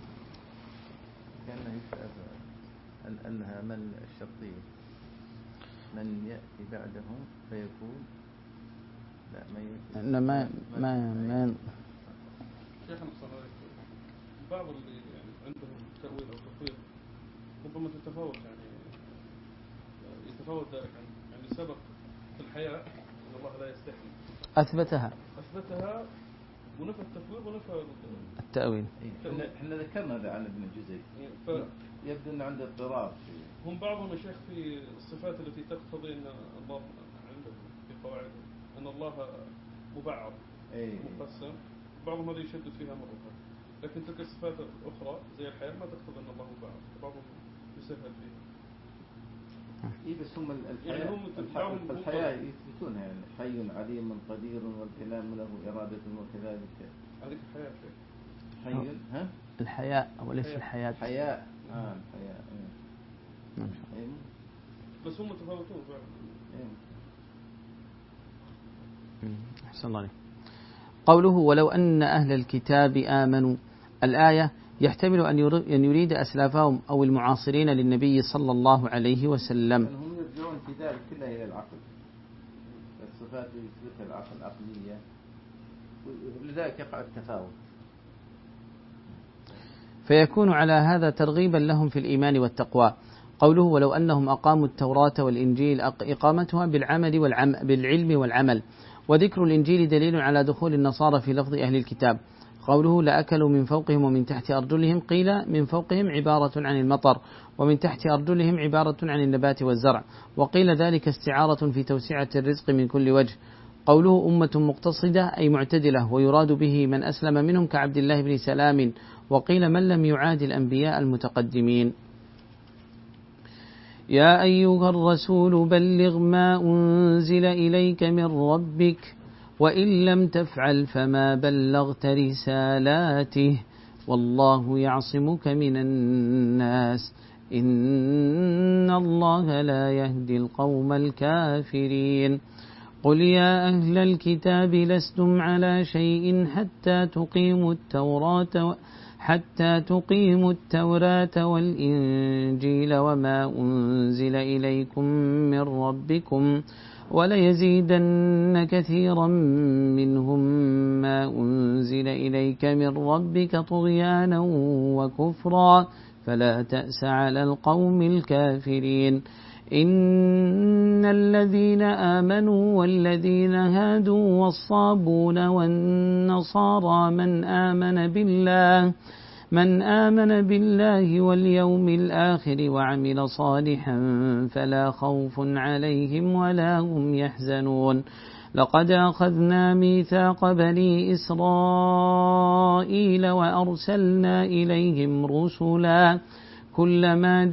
كأنه يشعر أن أنها من الشرطية، من يأتي بعدهم فيكون لا ما يأتي ما ما ما, ما شيخنا صلى الله عليه وسلم بعض اللي يعني عندهم تأويل أو تفويض ربما تتفاوت، يعني يتفاوت ذلك عنه، يعني سبق في الحياة أن الله لا يستحي أثبتها أثبتها ونفى التفويض ونفى التأويل. احنا احنا ذكرنا هذا عن ابن الجزري، ف... يبدو أن عنده اضطراب. هم بعضهم يا شيخ في الصفات التي تقتضي أن الله عنده في قواعد أن الله مبعض مقسم، بعضهم هذا يشدد فيها مرة، لكن تلك الصفات الأخرى زي الحياة ما تقتضي أن الله مبعض، بعضهم يسهل فيها. إيه بس هم الحياة يعني هم الحياة يثبتونها، يعني حي عليم قدير والكلام له إرادة وكذلك. هذيك الحياة شيء. حي ها؟ الحياة وليس الحياة. حياة. آه الحياة. نعم. إيه. بس هم متفاوتون فعلا. إيه. أحسن الله عليك. قوله ولو أن أهل الكتاب آمنوا، الآية يحتمل أن يريد أسلافهم أو المعاصرين للنبي صلى الله عليه وسلم. هم يرجعون في ذلك كله إلى العقل، الصفات يثبتها العقل العقلية، ولذلك يقع التفاوت. فيكون على هذا ترغيبا لهم في الإيمان والتقوى. قوله ولو أنهم أقاموا التوراة والإنجيل، إقامتها بالعمل والعم بالعلم والعمل، وذكر الإنجيل دليل على دخول النصارى في لفظ أهل الكتاب. قوله لأكلوا من فوقهم ومن تحت أرجلهم، قيل من فوقهم عبارة عن المطر، ومن تحت أرجلهم عبارة عن النبات والزرع، وقيل ذلك استعارة في توسعة الرزق من كل وجه. قوله أمة مقتصدة أي معتدلة، ويراد به من أسلم منهم كعبد الله بن سلام، وقيل من لم يعاد الأنبياء المتقدمين. يا أيها الرسول بلغ ما أنزل إليك من ربك وإن لم تفعل فما بلغت رسالاته والله يعصمك من الناس إن الله لا يهدي القوم الكافرين. قل يا أهل الكتاب لستم على شيء حتى تقيموا التوراة حتى تقيموا التوراة والإنجيل وما أنزل إليكم من ربكم وليزيدن كثيرا منهم ما أنزل إليك من ربك طغيانا وكفرا فلا تأس على القوم الكافرين. إن الذين آمنوا والذين هادوا والصابون والنصارى من آمن بالله من آمن بالله واليوم الآخر وعمل صالحا فلا خوف عليهم ولا هم يحزنون. لقد أخذنا ميثاق بني إسرائيل وأرسلنا إليهم رسلا كلما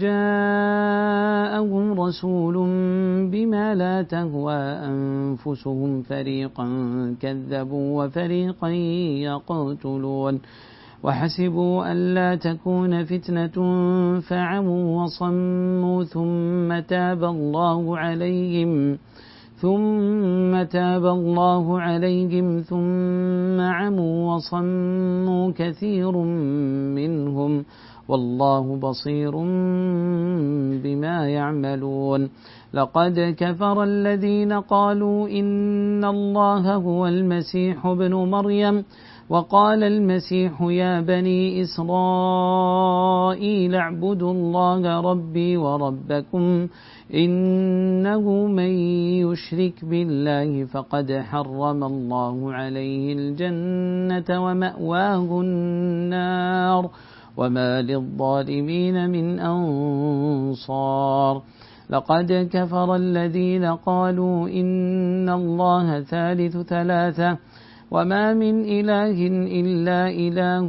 جاءهم رسول بما لا تهوى أنفسهم فريقا كذبوا وفريقا يقتلون وحسبوا ألا تكون فتنة فعموا وصموا ثم تاب الله عليهم ثم تاب الله عليهم ثم عموا وصموا كثير منهم والله بصير بما يعملون. لقد كفر الذين قالوا إن الله هو المسيح ابن مريم وقال المسيح يا بني إسرائيل اعبدوا الله ربي وربكم إنه من يشرك بالله فقد حرم الله عليه الجنة ومأواه النار وما للظالمين من أنصار. لقد كفر الذين قالوا إن الله ثالث ثلاثة وما من إله إلا إله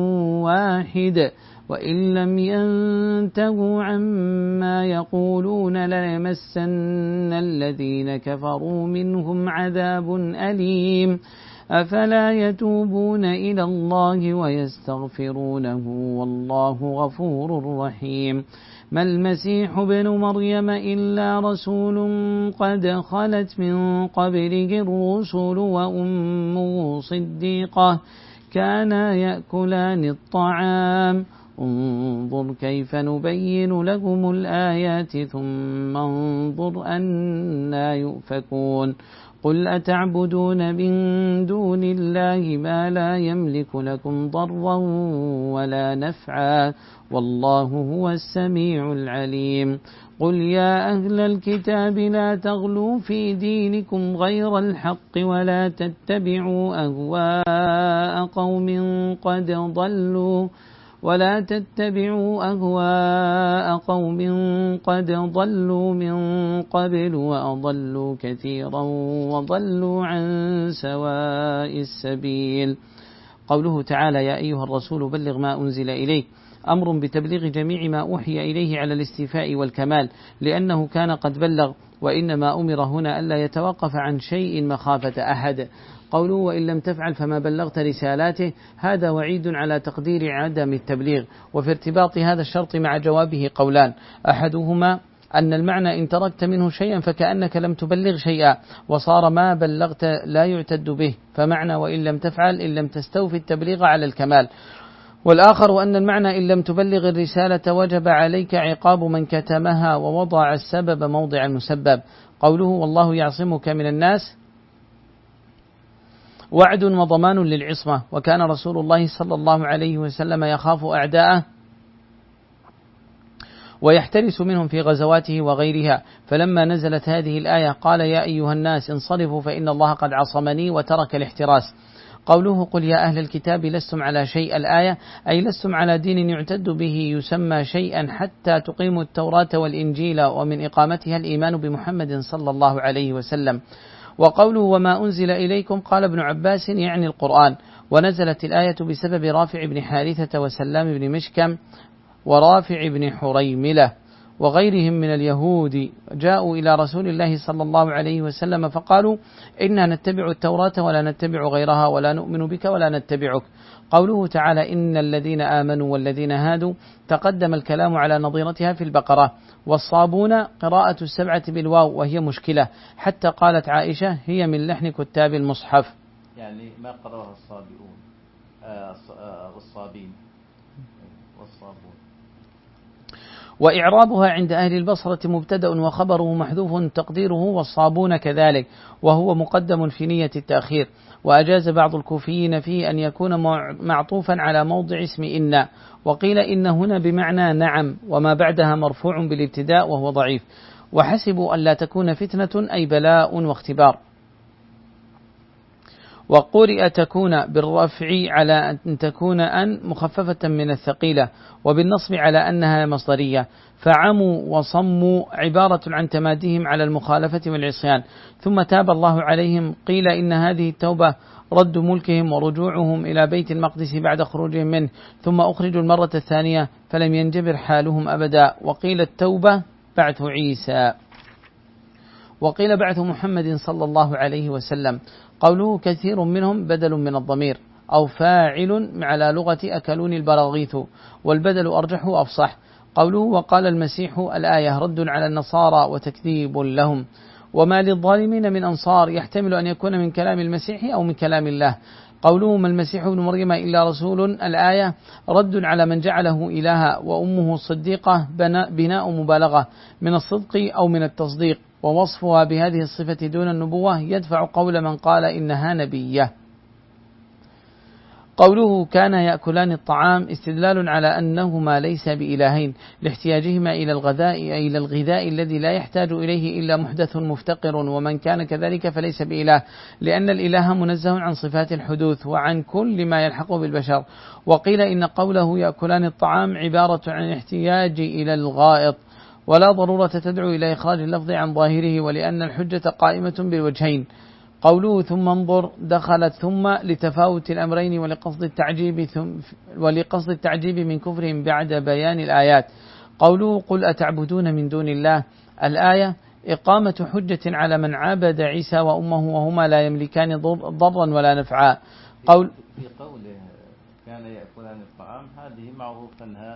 واحد وإن لم ينتهوا عما يقولون ليمسن الذين كفروا منهم عذاب أليم. أفلا يتوبون إلى الله ويستغفرونه والله غفور رحيم. ما المسيح ابن مريم إلا رسول قد خلت من قبله الرسل وأمه صديقة كانا يأكلان الطعام انظر كيف نبين لهم الآيات ثم انظر أنا يؤفكون. قل أتعبدون من دون الله ما لا يملك لكم ضرا ولا نفعا والله هو السميع العليم. قل يا أهل الكتاب لا تغلوا في دينكم غير الحق ولا تتبعوا أهواء قوم قد ضلوا ولا تتبعوا أهواء قوم قد ضلوا من قبل وأضلوا كثيرا وضلوا عن سواء السبيل. قوله تعالى يا أيها الرسول بلغ ما أنزل إليك أمر بتبليغ جميع ما أوحي إليه على الاستيفاء والكمال، لأنه كان قد بلغ، وإنما أمر هنا ألا يتوقف عن شيء مخافة أحد. قوله وإن لم تفعل فما بلغت رسالاته، هذا وعيد على تقدير عدم التبليغ. وفي ارتباط هذا الشرط مع جوابه قولان، أحدهما أن المعنى إن تركت منه شيئا فكأنك لم تبلغ شيئا، وصار ما بلغت لا يعتد به، فمعنى وإن لم تفعل إن لم تستوفي التبليغ على الكمال. والآخر أن المعنى إن لم تبلغ الرسالة وجب عليك عقاب من كتمها ووضع السبب موضع المسبب. قوله والله يعصمك من الناس وعد وضمان للعصمة، وكان رسول الله صلى الله عليه وسلم يخاف أعداءه ويحترس منهم في غزواته وغيرها، فلما نزلت هذه الآية قال يا أيها الناس انصرفوا فإن الله قد عصمني وترك الاحتراس. قوله قل يا أهل الكتاب لستم على شيء الآية أي لستم على دين يعتد به يسمى شيئا حتى تقيموا التوراة والإنجيل، ومن إقامتها الإيمان بمحمد صلى الله عليه وسلم. وقوله وما أنزل إليكم قال ابن عباس يعني القرآن، ونزلت الآية بسبب رافع بن حارثة وسلام بن مشكم ورافع بن حريملة وغيرهم من اليهود جاءوا إلى رسول الله صلى الله عليه وسلم فقالوا إنا نتبع التوراة ولا نتبع غيرها ولا نؤمن بك ولا نتبعك. قوله تعالى إن الذين آمنوا والذين هادوا تقدم الكلام على نظيرتها في البقرة. والصابون قراءة السبعة بالواو وهي مشكلة، حتى قالت عائشة هي من لحن كتاب المصحف، يعني ما قرأها الصابئون آه الصابين والصابون. وإعرابها عند أهل البصرة مبتدأ وخبره محذوف تقديره والصابون كذلك، وهو مقدم في نية التأخير. وأجاز بعض الكوفيين فيه أن يكون معطوفا على موضع اسم إن، وقيل إن هنا بمعنى نعم وما بعدها مرفوع بالابتداء وهو ضعيف. وحسبوا أن لا تكون فتنة أي بلاء واختبار. وقرئ تكون بالرفع على أن تكون أن مخففة من الثقيلة، وبالنصب على أنها مصدرية. فعموا وصموا عبارة عن تمادهم على المخالفة والعصيان، ثم تاب الله عليهم. قيل إن هذه التوبة رد ملكهم ورجوعهم إلى بيت المقدس بعد خروجهم منه، ثم أخرجوا المرة الثانية فلم ينجبر حالهم أبدا. وقيل التوبة بعث عيسى، وقيل بعث محمد صلى الله عليه وسلم. قوله كثير منهم بدل من الضمير أو فاعل على لغة أكلون البراغيث، والبدل أرجح وأفصح. قوله وقال المسيح الآية رد على النصارى وتكذيب لهم. وما للظالمين من أنصار يحتمل أن يكون من كلام المسيح أو من كلام الله. قوله ما المسيح ابن مريم إلا رسول الآية رد على من جعله إلها وأمه صديقة بناء مبالغة من الصدق أو من التصديق، ووصفها بهذه الصفة دون النبوة يدفع قول من قال إنها نبية. قوله كان يأكلان الطعام استدلال على أنهما ليس بإلهين لاحتياجهما إلى الغذاء إلى الغذاء الذي لا يحتاج إليه إلا محدث مفتقر، ومن كان كذلك فليس بإله، لأن الإله منزه عن صفات الحدوث وعن كل ما يلحق بالبشر. وقيل إن قوله يأكلان الطعام عبارة عن احتياج إلى الغائط، ولا ضرورة تدعو إلى إخراج اللفظ عن ظاهره، ولأن الحجة قائمة بالوجهين. قوله ثم انظر دخلت ثم لتفاوت الأمرين ولقصد التعجيب ولقصد التعجيب من كفرهم بعد بيان الآيات. قوله قل أتعبدون من دون الله الآية إقامة حجة على من عبد عيسى وأمه وهما لا يملكان ضرا ولا نفعا. قول في قوله كان يأكلان الطعام هذه معروف أنها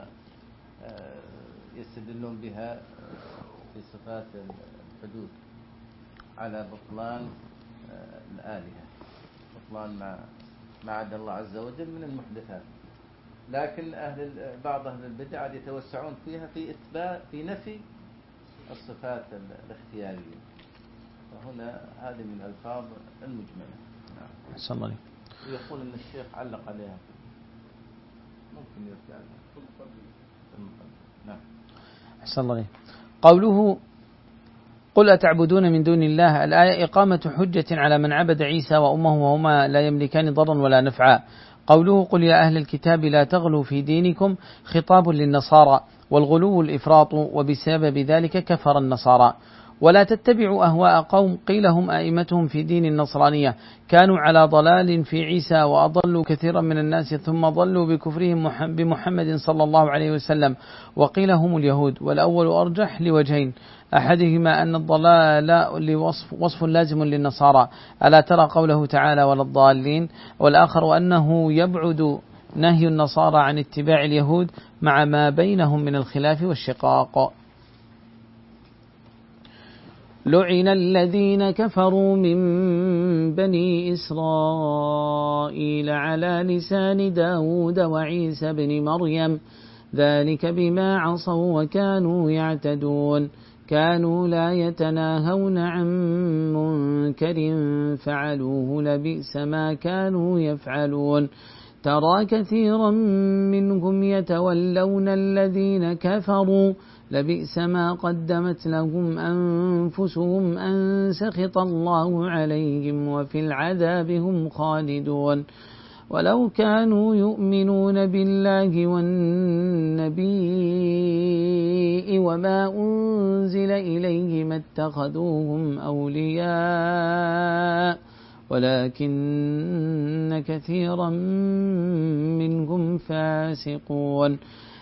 يستدلون بها في صفات الحدوث على بطلان الآلهة، بطلان ما ما عدا الله عز وجل من المحدثات. لكن أهل بعض أهل البدع يتوسعون فيها في إثبات في نفي الصفات الاختيارية، وهنا هذه من الألفاظ المجملة. أحسن الله. ويقول أن الشيخ علق عليها ممكن يرجع لها. نعم. أحسن الله. قوله قل أتعبدون من دون الله، الآية إقامة حجة على من عبد عيسى وأمه وهما لا يملكان ضرا ولا نفعا. قوله قل يا أهل الكتاب لا تغلوا في دينكم خطاب للنصارى، والغلو الإفراط، وبسبب ذلك كفر النصارى. ولا تتبعوا أهواء قوم قيل هم أئمتهم في دين النصرانية كانوا على ضلال في عيسى وأضلوا كثيرا من الناس ثم ضلوا بكفرهم بمحمد صلى الله عليه وسلم، وقيل هم اليهود. والأول أرجح لوجهين، أحدهما أن الضلال لوصف وصف لازم للنصارى، ألا ترى قوله تعالى ولا الضالين، والآخر أنه يبعد نهي النصارى عن اتباع اليهود مع ما بينهم من الخلاف والشقاق. لعن الذين كفروا من بني إسرائيل على لسان داود وعيسى بن مريم ذلك بما عصوا وكانوا يعتدون كانوا لا يتناهون عن منكر فعلوه لبئس ما كانوا يفعلون ترى كثيرا منهم يتولون الذين كفروا لبئس ما قدمت لهم أنفسهم أن سخط الله عليهم وفي العذاب هم خالدون ولو كانوا يؤمنون بالله والنبي وما أنزل إليه ما اتخذوهم أولياء ولكن كثيرا منهم فاسقون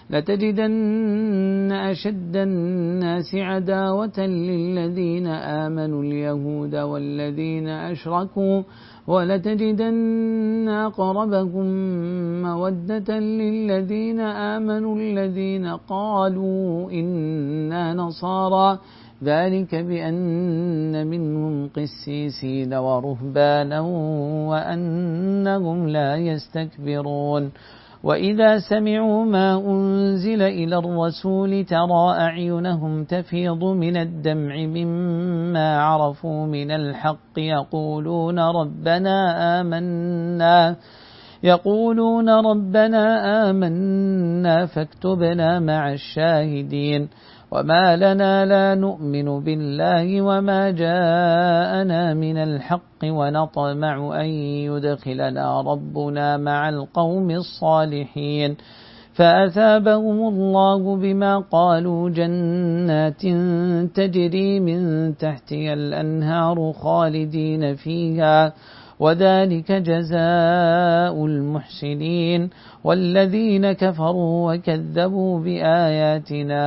لتجدن أشد الناس عداوة للذين آمنوا اليهود والذين أشركوا ولتجدن أقربهم مودة للذين آمنوا الذين قالوا إنا نصارى ذلك بأن منهم قسيسين ورهبانا وأنهم لا يستكبرون وإذا سمعوا ما أنزل إلى الرسول ترى أعينهم تفيض من الدمع مما عرفوا من الحق يقولون ربنا آمنا يقولون ربنا آمنا فاكتبنا مع الشاهدين وما لنا لا نؤمن بالله وما جاءنا من الحق ونطمع أن يدخلنا ربنا مع القوم الصالحين فأثابهم الله بما قالوا جنات تجري من تحتها الأنهار خالدين فيها وذلك جزاء المحسنين والذين كفروا وكذبوا بآياتنا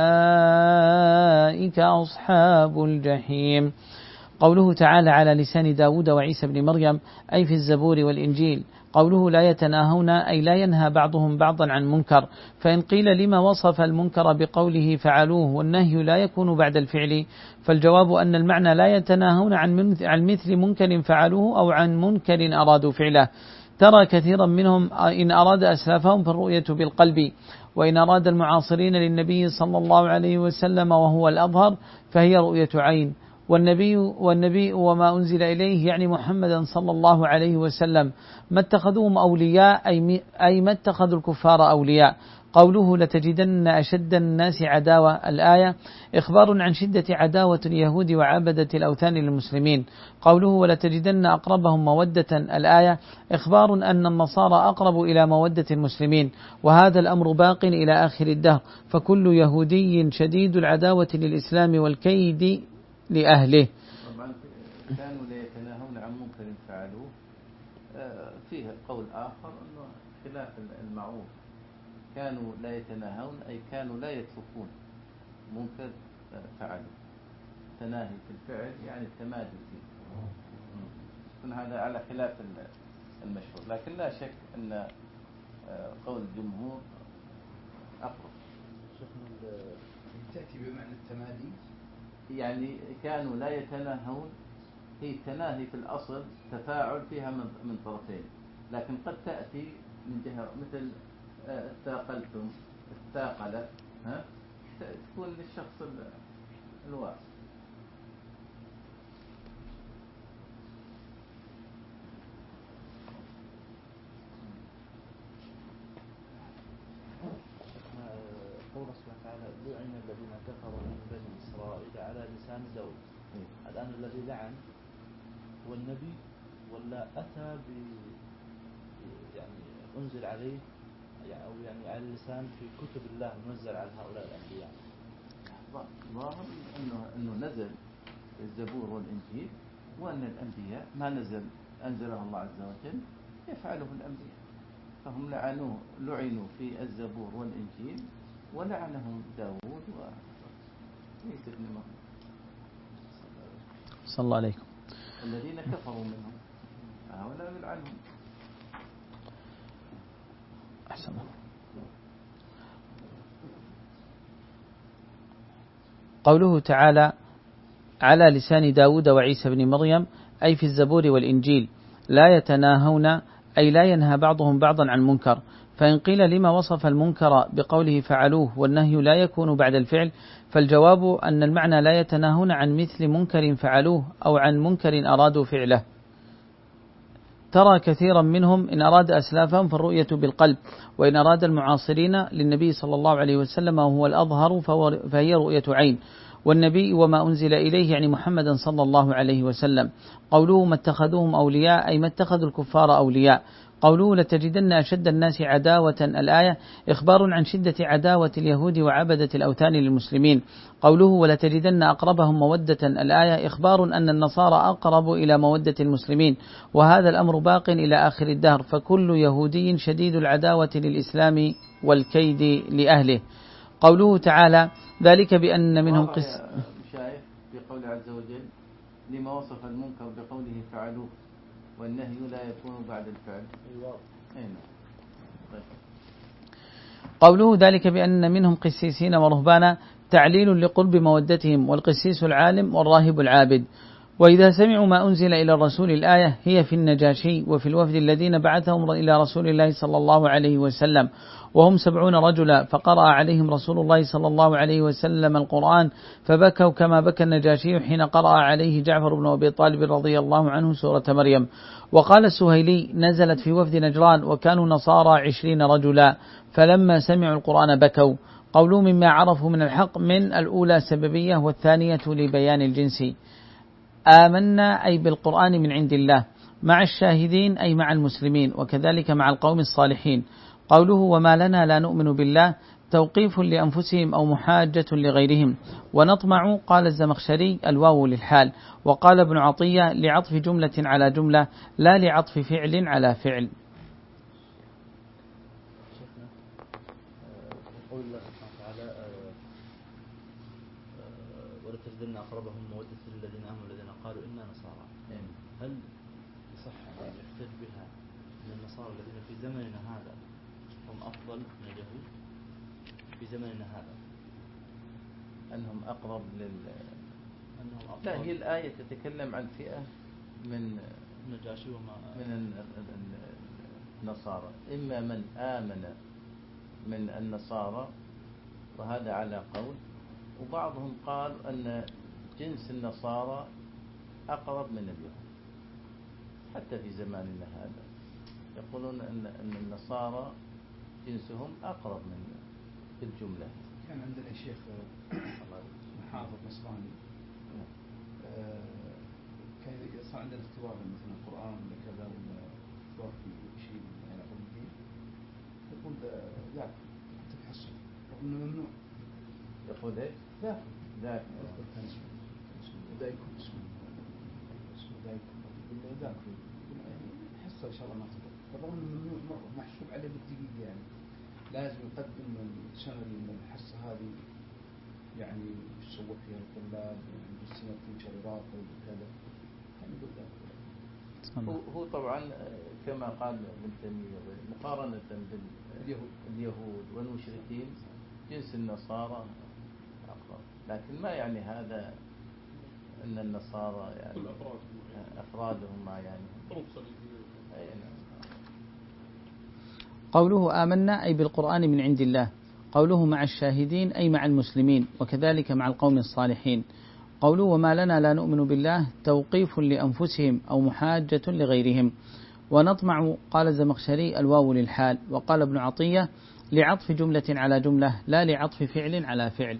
أولئك أصحاب الجحيم. قوله تعالى على لسان داود وعيسى بن مريم أي في الزبور والإنجيل. قوله لا يتناهون أي لا ينهى بعضهم بعضا عن منكر، فإن قيل لما وصف المنكر بقوله فعلوه والنهي لا يكون بعد الفعل، فالجواب أن المعنى لا يتناهون عن مثل منكر فعلوه أو عن منكر أرادوا فعله. ترى كثيرا منهم إن أراد أسلافهم فالرؤية بالقلب، وإن أراد المعاصرين للنبي صلى الله عليه وسلم وهو الأظهر فهي رؤية عين. والنبي والنبي وما أنزل إليه يعني محمدا صلى الله عليه وسلم ما اتخذوهم أولياء أي ما اتخذوا الكفار أولياء. قوله لتجدن أشد الناس عداوة الآية إخبار عن شدة عداوة اليهود وعبدة الأوثان للمسلمين. قوله ولتجدن أقربهم مودة الآية إخبار أن النصارى أقرب إلى مودة المسلمين، وهذا الأمر باق إلى آخر الدهر، فكل يهودي شديد العداوة للإسلام والكيد لأهله. طبعا كانوا لا يتناهون عن منكر فعلوه، فيه قول آخر أنه خلاف المعروف، كانوا لا يتناهون أي كانوا لا يتركون منكر فعلوه، تناهي في الفعل يعني التمادي فيه، يكون هذا على خلاف المشهور، لكن لا شك أن قول الجمهور أقرب. تأتي بمعنى التمادي، يعني كانوا لا يتناهون، هي تناهي في الأصل تفاعل فيها من طرفين، لكن قد تأتي من جهة مثل استاقلتم استاقل، ها تكون للشخص الواحد. قول الله سبحانه وتعالى لعن الذين كفروا من بني إسرائيل على لسان داود. الآن الذي لعن هو النبي ولا أتى ب يعني أنزل عليه يعني أو يعني على اللسان في كتب الله منزل على هؤلاء الأنبياء؟ ظاهر إنه إنه نزل الزبور والإنجيل، وأن الأنبياء ما نزل أنزله الله عز وجل يفعله الأنبياء، فهم لعنوه لعنوا في الزبور والإنجيل ولعنهم داود وعيسى بن مريم صلى الله عليكم. الذين كفروا منهم هؤلاء يلعنهم. أحسن. قوله تعالى على لسان داود وعيسى بن مريم أي في الزبور والإنجيل، لا يتناهون أي لا ينهى بعضهم بعضا عن منكر. فإن قيل لما وصف المنكر بقوله فعلوه والنهي لا يكون بعد الفعل، فالجواب أن المعنى لا يتناهون عن مثل منكر فعلوه أو عن منكر أرادوا فعله. ترى كثيرا منهم إن أراد أسلافهم فالرؤية بالقلب، وإن أراد المعاصرين للنبي صلى الله عليه وسلم وهو الأظهر فهي رؤية عين، والنبي وما أنزل إليه يعني محمدا صلى الله عليه وسلم. قوله ما اتخذوهم أولياء أي ما اتخذوا الكفار أولياء. قوله لتجدن أشد الناس عداوة الآية إخبار عن شدة عداوة اليهود وعبدة الأوثان للمسلمين. قوله ولتجدن أقربهم مودة الآية إخبار أن النصارى أقرب إلى مودة المسلمين، وهذا الأمر باق إلى آخر الدهر، فكل يهودي شديد العداوة للإسلام والكيد لأهله. قوله تعالى ذلك بأن منهم قس شايف في قول عز وجل لما وصف المنكر بقوله فعلوه والنهي لا يكون بعد الفعل. قوله ذلك بأن منهم قسيسين ورهبانا تعليل لقرب مودتهم، والقسيس العالم والراهب العابد. وإذا سمعوا ما أنزل إلى الرسول الآية هي في النجاشي وفي الوفد الذين بعثهم إلى رسول الله صلى الله عليه وسلم وهم سبعون رجلا، فقرأ عليهم رسول الله صلى الله عليه وسلم القرآن فبكوا كما بكى النجاشي حين قرأ عليه جعفر بن أبي طالب رضي الله عنه سورة مريم. وقال السهيلي نزلت في وفد نجران وكانوا نصارى عشرين رجلا، فلما سمعوا القرآن بكوا. قولوا مما عرفوا من الحق، من الأولى سببية والثانية لبيان الجنس. آمنا أي بالقرآن من عند الله، مع الشاهدين أي مع المسلمين، وكذلك مع القوم الصالحين. قوله وما لنا لا نؤمن بالله توقيف لأنفسهم أو محاجة لغيرهم. ونطمع قال الزمخشري الواو للحال، وقال ابن عطية لعطف جملة على جملة لا لعطف فعل على فعل. قول الله سبحانه وتعالى ولتجدن أقربهم مودة للذين آمنوا الذين قالوا إنا نصارى. هل يصح أن يحتج بها أن النصارى الذين في زمننا هذا هم أفضل من اليهود في زمننا هذا؟ أنهم أقرب لل أنهم أقرب. لا، هي الآية تتكلم عن فئة من النجاشي وما من النصارى، إما من آمن من النصارى وهذا على قول، وبعضهم قال أن جنس النصارى أقرب من اليهود حتى في زماننا هذا، يقولون أن أن النصارى جنسهم أقرب من الجملة. كان عندنا شيخ محافظ نصراني كان يصير عندنا اختبار مثلا القرآن ولا كذا ولا اختبار في شيء يعني علم الدين، يقول لا تتحصل رغم انه ممنوع. يقول ايه؟ لا لا يذكر كان اسمه دايكو اسمه اسمه دايكو يقول ذاك حصة ان شاء الله ما تقدر، رغم انه ممنوع مرة محسوب عليه بالدقيقة، يعني لازم يقدم السنة من الحصة هذه يعني يسوق فيها الطلاب يعني بالسنة تنشر راتب وكذا، يعني يقول ذاك. هو هو طبعا كما قال ابن تيمية مقارنة باليهود اليهود والمشركين جنس النصارى أقرب، لكن ما يعني هذا أن النصارى يعني أفرادهم ما يعني. قوله آمنا أي بالقرآن من عند الله. قوله مع الشاهدين أي مع المسلمين، وكذلك مع القوم الصالحين. قوله وما لنا لا نؤمن بالله توقيف لأنفسهم أو محاجة لغيرهم. ونطمع قال الزمخشري الواو للحال، وقال ابن عطية لعطف جملة على جملة لا لعطف فعل على فعل.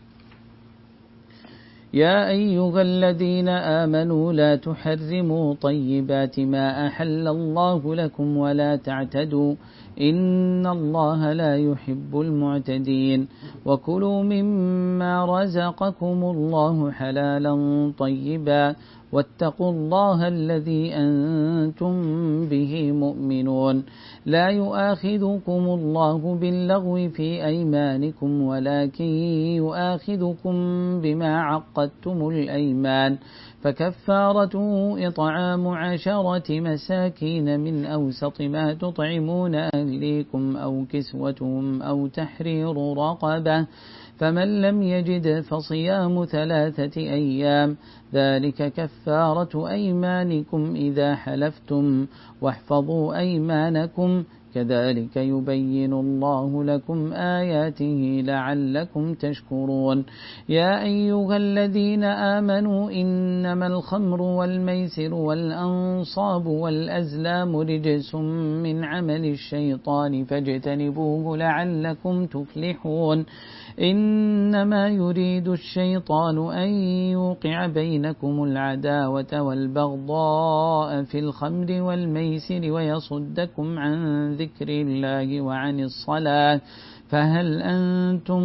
يا أيها الذين آمنوا لا تحرموا طيبات ما أحل الله لكم ولا تعتدوا إن الله لا يحب المعتدين وكلوا مما رزقكم الله حلالا طيبا واتقوا الله الذي أنتم به مؤمنون لا يؤاخذكم الله باللغو في أيمانكم ولكن يؤاخذكم بما عقدتم الأيمان فكفارته إطعام عشرة مساكين من أوسط ما تطعمون أهليكم أو كسوتهم أو تحرير رقبة فمن لم يجد فصيام ثلاثة أيام ذلك كفارة أيمانكم إذا حلفتم واحفظوا أيمانكم كذلك يبين الله لكم آياته لعلكم تشكرون يا أيها الذين آمنوا إنما الخمر والميسر والأنصاب والأزلام رجس من عمل الشيطان فاجتنبوه لعلكم تفلحون إنما يريد الشيطان أن يوقع بينكم العداوة والبغضاء في الخمر والميسر ويصدكم عن ذكر الله وعن الصلاة فهل أنتم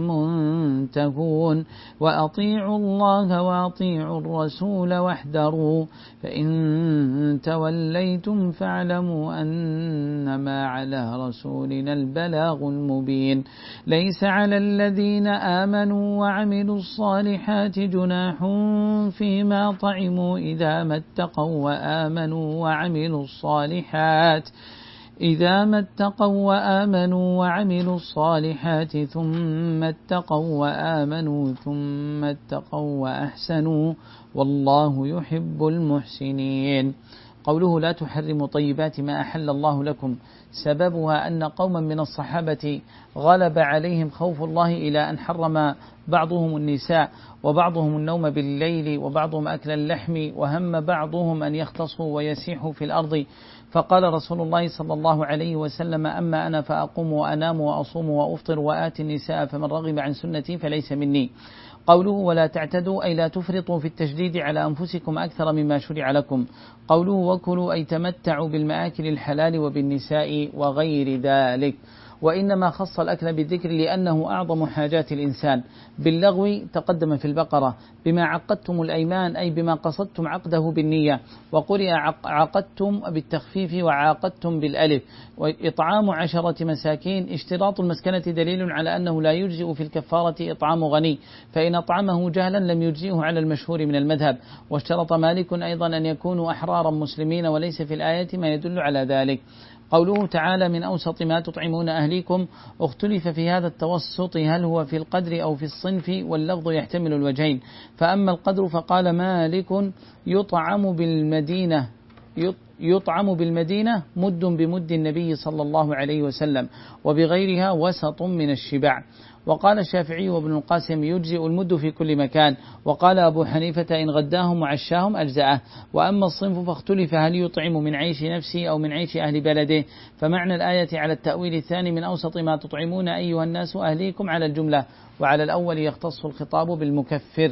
منتهون وأطيعوا الله وأطيعوا الرسول واحذروا فإن توليتم فاعلموا أنما على رسولنا البلاغ المبين ليس على الذين آمنوا وعملوا الصالحات جناح فيما طعموا إذا ما اتقوا وآمنوا وعملوا الصالحات إذا ما اتقوا وآمنوا وعملوا الصالحات ثم اتقوا وآمنوا ثم اتقوا وأحسنوا والله يحب المحسنين. قوله لا تحرموا طيبات ما أحل الله لكم سببها أن قوما من الصحابة غلب عليهم خوف الله إلى أن حرم بعضهم النساء وبعضهم النوم بالليل وبعضهم أكل اللحم وهم بعضهم أن يختصوا ويسيحوا في الأرض فقال رسول الله صلى الله عليه وسلم أما أنا فأقوم وأنام وأصوم وأفطر وآتي النساء فمن رغب عن سنتي فليس مني. قوله ولا تعتدوا أي لا تفرطوا في التشديد على أنفسكم أكثر مما شرع لكم. قوله وكلوا أي تمتعوا بالمآكل الحلال وبالنساء وغير ذلك وإنما خص الأكل بالذكر لأنه أعظم حاجات الإنسان. باللغو تقدم في البقرة بما عقدتم الأيمان أي بما قصدتم عقده بالنية وقرئ عقدتم بالتخفيف وعاقدتم بالألف. وإطعام عشرة مساكين اشتراط المسكنة دليل على أنه لا يجزئ في الكفارة إطعام غني فإن أطعمه جهلا لم يجزئه على المشهور من المذهب. واشترط مالك أيضا أن يكونوا أحرارا مسلمين وليس في الآية ما يدل على ذلك. قوله تعالى من أوسط ما تطعمون أهليكم اختلف في هذا التوسط هل هو في القدر أو في الصنف واللفظ يحتمل الوجهين فأما القدر فقال مالك يطعم بالمدينة يطعم بالمدينة مد بمد النبي صلى الله عليه وسلم وبغيرها وسط من الشبع. وقال الشافعي وابن القاسم يجزئ المد في كل مكان وقال أبو حنيفة إن غداهم وعشاهم أجزأه. وأما الصنف فاختلف هل يطعم من عيش نفسه أو من عيش أهل بلده فمعنى الآية على التأويل الثاني من أوسط ما تطعمون أيها الناس أهليكم على الجملة وعلى الأول يختص الخطاب بالمكفر.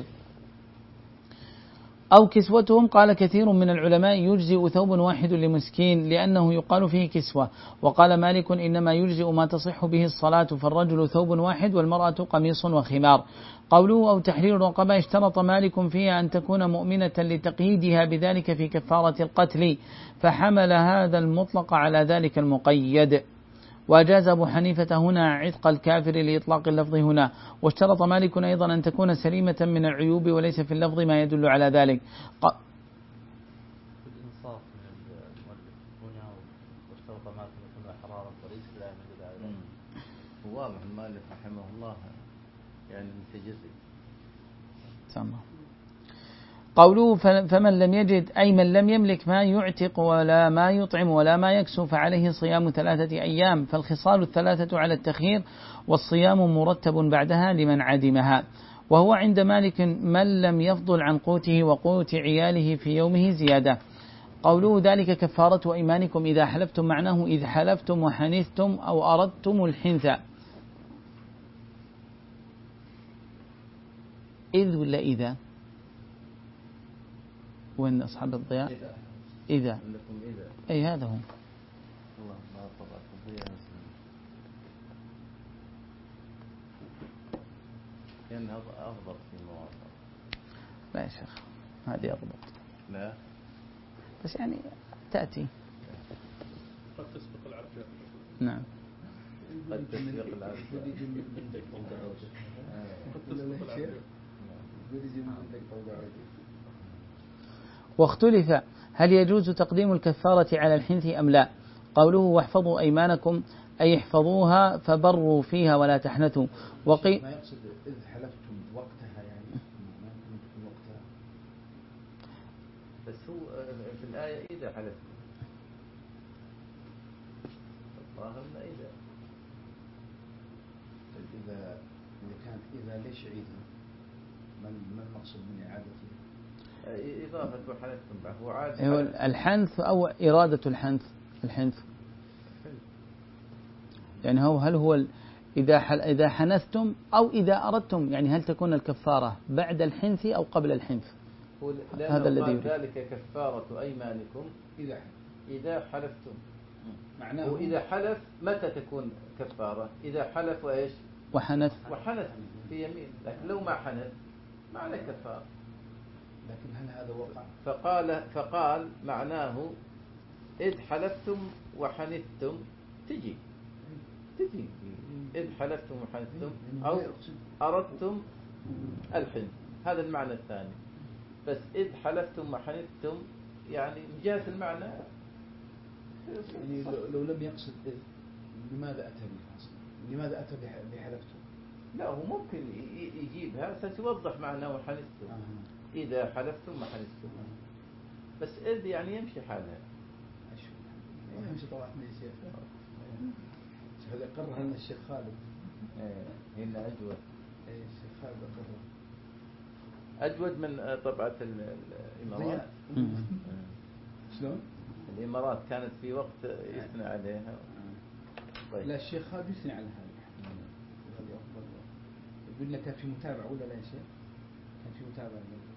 أو كسوتهم قال كثير من العلماء يجزئ ثوب واحد لمسكين لأنه يقال فيه كسوة. وقال مالك إنما يجزئ ما تصح به الصلاة فالرجل ثوب واحد والمرأة قميص وخمار. قوله أو تحرير رقبة اشترط مالك فيها أن تكون مؤمنة لتقييدها بذلك في كفارة القتل فحمل هذا المطلق على ذلك المقيد. وجاز أبو حنيفة هنا عتق الكافر لإطلاق اللفظ هنا. واشترط مالك أيضا أن تكون سليمة من العيوب وليس في اللفظ ما يدل على ذلك. ق... الإنصاف من المؤلف هنا واشترط مالك أن تكون حرارة وليس لا يدل على ذلك. واضح المؤلف رحمه الله يعني متجزئ. تمام. قوله فمن لم يجد أي من لم يملك ما يعتق ولا ما يطعم ولا ما يكسو فعليه صيام ثلاثة أيام فالخصال الثلاثة على التخيير والصيام مرتب بعدها لمن عدمها. وهو عند مالك من لم يفضل عن قوته وقوت عياله في يومه زيادة. قوله ذلك كفارة أيمانكم إذا حلفتم معناه إذ حلفتم وحنثتم أو أردتم الحنث. إذ ولا إذا؟ وين أصحاب الضياء؟ إذا أي هذا هو. كأنها أضبط في المواضع. لا يا شيخ هذه أضبط. لا بس يعني تأتي. قد تسبق العرجاء. نعم. قد تسبق العرجاء. واختلف هل يجوز تقديم الكفارة على الحنث أم لا. قوله واحفظوا أيمانكم أي احفظوها فبروا فيها ولا تحنثوا. وقي ما يقصد إذ حلفتم وقتها يعني ما يمكن وقتها. بس هو في الآية إذا حلفتم الظاهر إذا إذا إذا كان إذا ليش عيدها ما ما المقصود من إعادته؟ إضافة وحلفتم بعد هو عاد هو الحنث أو إرادة الحنث. الحنث يعني هو هل هو إذا حل إذا حنثتم أو إذا أردتم يعني هل تكون الكفارة بعد الحنث أو قبل الحنث. هذا الذي ذلك كفارة أيمانكم إذا إذا حلفتم معناه وإذا حلف متى تكون كفارة إذا حلف وإيش وحنث وحنث في يمين لكن لو ما حنث ما عليه كفارة. لكن هل هذا وقع؟ فقال فقال معناه إذ حلفتم وحنثتم تجي تجي إذ حلفتم وحنثتم أو أردتم الحنث هذا المعنى الثاني. بس إذ حلفتم وحنثتم يعني جاءت المعنى يعني لو لم يقصد إذ لماذا أتى به أصلا؟ لماذا أتى بحلفتم؟ لا هو ممكن يجيبها ستوضح معناه وحنثتم آه. إذا حلفتم وحنثتم آه. بس إذ يعني يمشي حالها يمشي طبعا يا شيخ. هذا قرر لنا الشيخ خالد. إيه هنا أجود. إيه الشيخ خالد قرر. أجود من طبعة الإمارات. شلون؟ الإمارات كانت في وقت يثنى عليها. طيب. لا الشيخ خالد يثني على هذا. يقول لك كان في متابعة ولا لا يا شيخ؟ كان في متابعة.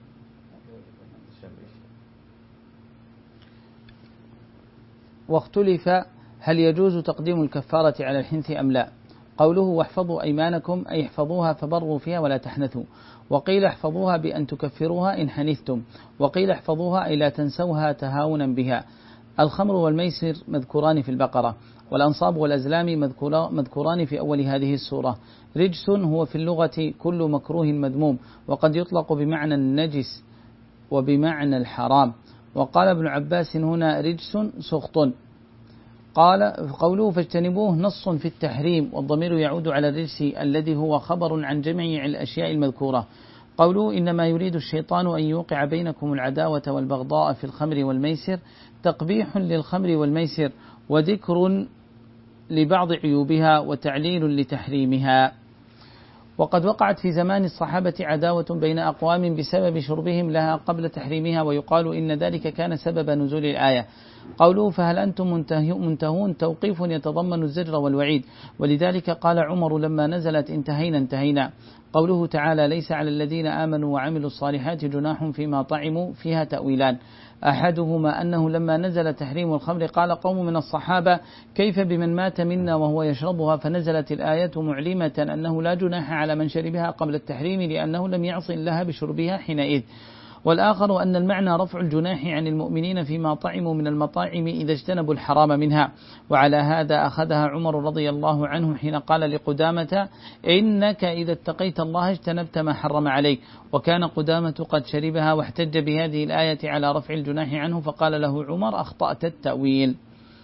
واختلف هل يجوز تقديم الكفارة على الحنث أم لا. قوله واحفظوا أيمانكم أي احفظوها فبروا فيها ولا تحنثوا. وقيل احفظوها بأن تكفروها إن حنثتم. وقيل احفظوها أي لا تنسوها تهاونا بها. الخمر والميسر مذكوران في البقرة والأنصاب والأزلام مذكوران في أول هذه السورة. رجس هو في اللغة كل مكروه مذموم وقد يطلق بمعنى النجس وبمعنى الحرام. وقال ابن عباس هنا رجس سخط. قال قوله فاجتنبوه نص في التحريم والضمير يعود على الرجس الذي هو خبر عن جميع الأشياء المذكورة. قوله إنما يريد الشيطان أن يوقع بينكم العداوة والبغضاء في الخمر والميسر تقبيح للخمر والميسر وذكر لبعض عيوبها وتعليل لتحريمها. وقد وقعت في زمان الصحابة عداوة بين أقوام بسبب شربهم لها قبل تحريمها ويقال إن ذلك كان سبب نزول الآية. قوله فهل أنتم منتهون توقيف يتضمن الزجر والوعيد ولذلك قال عمر لما نزلت انتهينا انتهينا. قوله تعالى ليس على الذين آمنوا وعملوا الصالحات جناح فيما طعموا فيها تأويلان. أحدهما أنه لما نزل تحريم الخمر قال قوم من الصحابة كيف بمن مات منا وهو يشربها فنزلت الآية معلمة أنه لا جناح على من شربها قبل التحريم لأنه لم يعص لها بشربها حينئذ. والآخر أن المعنى رفع الجناح عن المؤمنين فيما طعموا من المطاعم إذا اجتنبوا الحرام منها. وعلى هذا أخذها عمر رضي الله عنه حين قال لقدامة إنك إذا اتقيت الله اجتنبت ما حرم عليك. وكان قدامة قد شربها واحتج بهذه الآية على رفع الجناح عنه فقال له عمر أخطأت التأويل.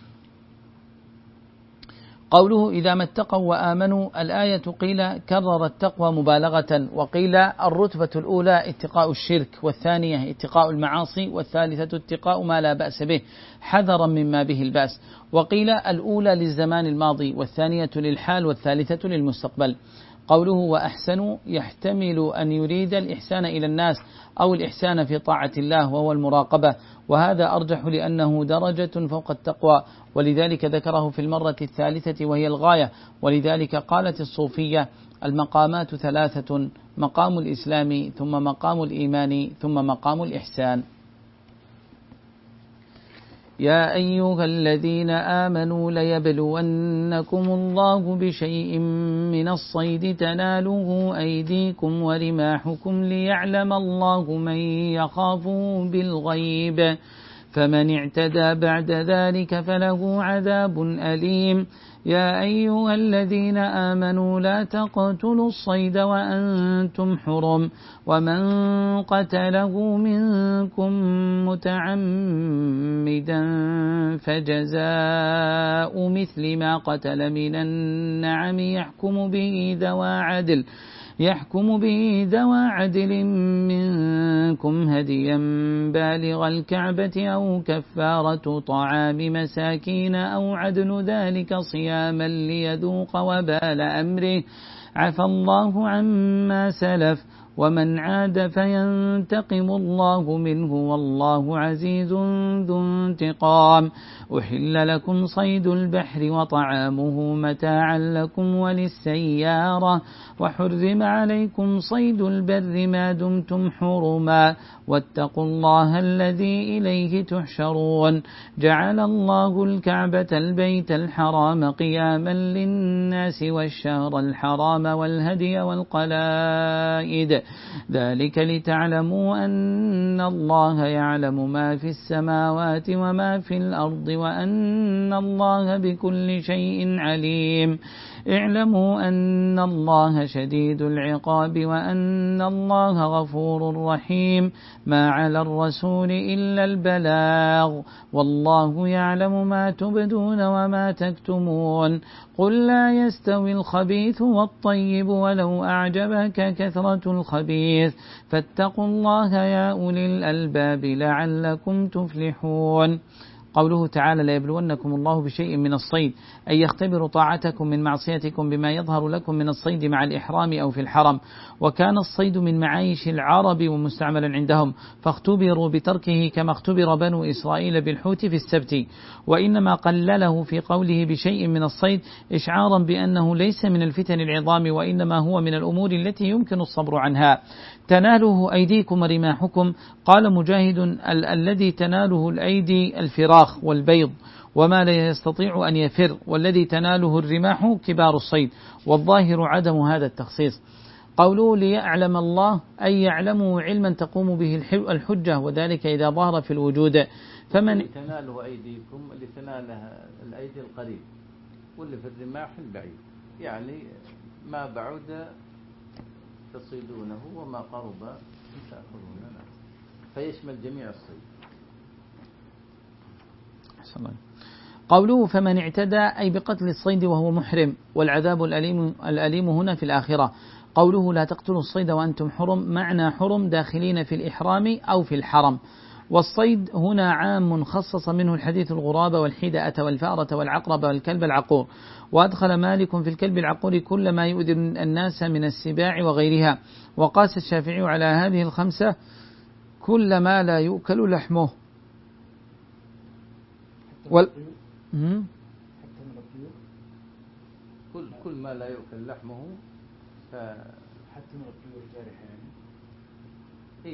قوله إذا ما اتقوا وآمنوا الآية قيل كرر التقوى مبالغة وقيل الرتبة الأولى اتقاء الشرك والثانية اتقاء المعاصي والثالثة اتقاء ما لا بأس به حذرا مما به البأس. وقيل الأولى للزمان الماضي والثانية للحال والثالثة للمستقبل. قوله وأحسنوا يحتمل أن يريد الإحسان إلى الناس أو الإحسان في طاعة الله وهو المراقبة، وهذا أرجح لأنه درجة فوق التقوى، ولذلك ذكره في المرة الثالثة وهي الغاية. ولذلك قالت الصوفية المقامات ثلاثة: مقام الإسلام، ثم مقام الإيمان، ثم مقام الإحسان. يا أيها الذين آمنوا ليبلونكم الله بشيء من الصيد تناله أيديكم ورماحكم ليعلم الله من يخافه بالغيب، فمن اعتدى بعد ذلك فله عذاب أليم. يا أيها الذين آمنوا لا تقتلوا الصيد وأنتم حرم، ومن قتله منكم متعمدا فجزاء مثل ما قتل من النعم يحكم به ذوى عدل يحكم به ذوى عدل منكم هديا بالغ الكعبة أو كفارة طعام مساكين أو عدل ذلك صياما ليذوق وبال أمره، عفى الله عما سلف، ومن عاد فينتقم الله منه والله عزيز ذو انتقام. أحل لكم صيد البحر وطعامه متاعا لكم وللسيارة، وحرم عليكم صيد البر ما دمتم حرما، واتقوا الله الذي إليه تحشرون. جعل الله الكعبة البيت الحرام قياما للناس والشهر الحرام والهدي والقلائد، ذلك لتعلموا أن الله يعلم ما في السماوات وما في الأرض وأن الله بكل شيء عليم. اعلموا أن الله شديد العقاب وأن الله غفور رحيم. ما على الرسول إلا البلاغ، والله يعلم ما تبدون وما تكتمون. قل لا يستوي الخبيث والطيب ولو أعجبك كثرة الخبيث، فاتقوا الله يا أولي الألباب لعلكم تفلحون. قوله تعالى ليبلونكم الله بشيء من الصيد، أي يختبر طاعتكم من معصيتكم بما يظهر لكم من الصيد مع الإحرام أو في الحرم. وكان الصيد من معايش العرب ومستعملا عندهم، فاختبروا بتركه كما اختبر بنو إسرائيل بالحوت في السبت، وإنما قلله في قوله بشيء من الصيد إشعارا بأنه ليس من الفتن العظام، وإنما هو من الأمور التي يمكن الصبر عنها. تناله أيديكم ورماحكم، قال مجاهد ال- الذي تناله الأيدي الفراخ والبيض وما لا يستطيع أن يفر، والذي تناله الرماح كبار الصيد، والظاهر عدم هذا التخصيص. قوله ليعلم الله، أي يعلمه علما تقوم به الحجة، وذلك إذا ظهر في الوجود. فمن تناله أيديكم اللي تنالها الأيدي القريب، واللي في الرماح البعيد، يعني ما بعد تصيدونه وما قرب تأخذونه، فيشمل جميع الصيد. قوله فمن اعتدى، أي بقتل الصيد وهو محرم، والعذاب الأليم, الأليم هنا في الآخرة. قوله لا تقتلوا الصيد وأنتم حرم، معنى حرم داخلين في الإحرام أو في الحرم. والصيد هنا عام خصص منه الحديث الغراب والحيدأة والفأرة والعقرب والكلب العقور، وأدخل مالك في الكلب العقور كل ما يؤذي الناس من السباع وغيرها. وقاس الشافعي على هذه الخمسة كل ما لا يؤكل لحمه. وال... حتى من الطيور، كل كل ما لا يؤكل لحمه، ف... حتى من الطيور الجارحة يعني. إيه.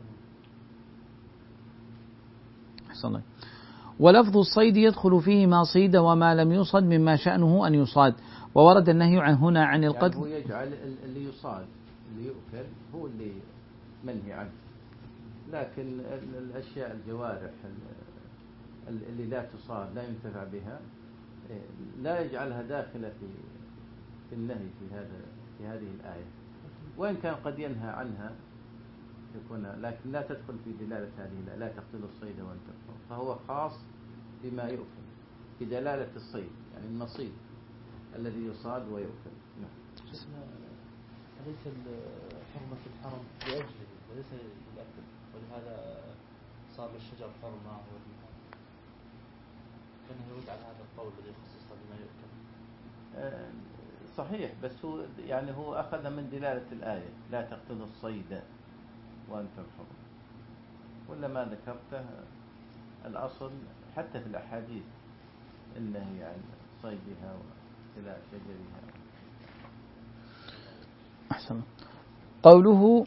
أحسن. ولفظ الصيد يدخل فيه ما صيد وما لم يصد مما شأنه أن يصاد، وورد النهي عن هنا عن القتل. يعني هو يجعل اللي يصاد اللي يؤكل هو اللي منهي عنه، لكن الأشياء الجوارح اللي لا تصاد لا ينتفع بها لا يجعلها داخلة في في النهي في هذا في هذه الآية، وإن كان قد ينهى عنها يكون، لكن لا تدخل في دلالة هذه لا تقتلوا الصيد وانتم حرم، فهو خاص بما يؤكل بدلالة الصيد، يعني النصيد الذي يصاد ويؤكل. نعم. أليس حرمة الحرم لأجله وليس للأكل، ولهذا صار الشجر حرمة والمحرم، كان يرد على هذا القول الذي خصص بما يؤكل. صحيح، بس هو يعني هو أخذ من دلالة الآية لا تقتلوا الصيد وأنتم حرم، ولا ما ذكرته الأصل حتى في الأحاديث النهي عن صيدها واقتلاع شجرها. أحسن. قوله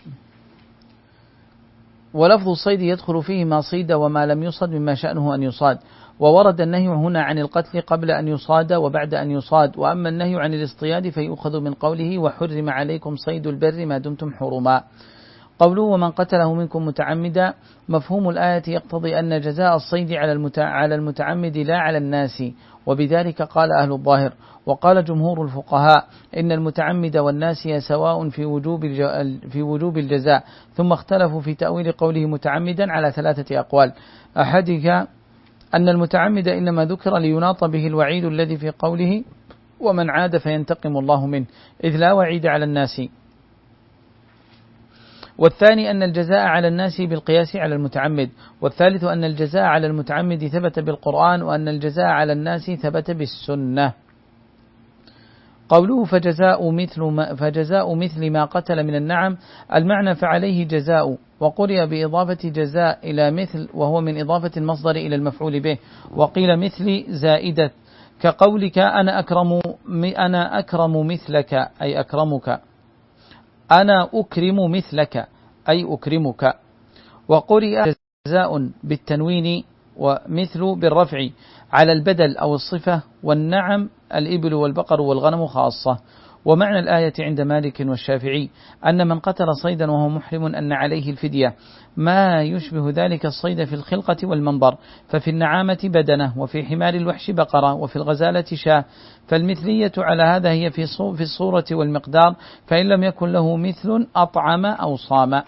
ولفظ الصيد يدخل فيه ما صيد وما لم يصد مما شأنه أن يصاد، وورد النهي هنا عن القتل قبل أن يصاد وبعد أن يصاد، وأما النهي عن الاصطياد فيؤخذ من قوله وحرم عليكم صيد البر ما دمتم حرما. قوله ومن قتله منكم متعمدا، مفهوم الآية يقتضي أن جزاء الصيد على المتعمد لا على الناس، وبذلك قال أهل الظاهر. وقال جمهور الفقهاء إن المتعمد والناسي سواء في وجوب في وجوب الجزاء، ثم اختلفوا في تأويل قوله متعمدا على ثلاثة أقوال. أحدها أن المتعمد إنما ذكر ليناط به الوعيد الذي في قوله ومن عاد فينتقم الله منه، إذ لا وعيد على الناس. والثاني أن الجزاء على الناس بالقياس على المتعمد. والثالث أن الجزاء على المتعمد ثبت بالقرآن، وأن الجزاء على الناس ثبت بالسنة. قوله فجزاء مثل ما, فجزاء مثل ما قتل من النعم، المعنى فعليه جزاء، وقرئ بإضافة جزاء إلى مثل، وهو من إضافة المصدر إلى المفعول به، وقيل مثل زائدة، كقولك أنا أكرم, أنا أكرم مثلك أي أكرمك، أنا أكرم مثلك أي أكرمك. وقرئ جزاء بالتنوين ومثل بالرفع على البدل أو الصفة، والنعم الإبل والبقر والغنم خاصة. ومعنى الآية عند مالك والشافعي أن من قتل صيدا وهو محرم أن عليه الفدية، ما يشبه ذلك الصيد في الخلقة والمنبر، ففي النعامة بدنة، وفي حمار الوحش بقرة، وفي الغزالة شاة. فالمثلية على هذا هي في الصورة والمقدار، فإن لم يكن له مثل أطعم أو صام.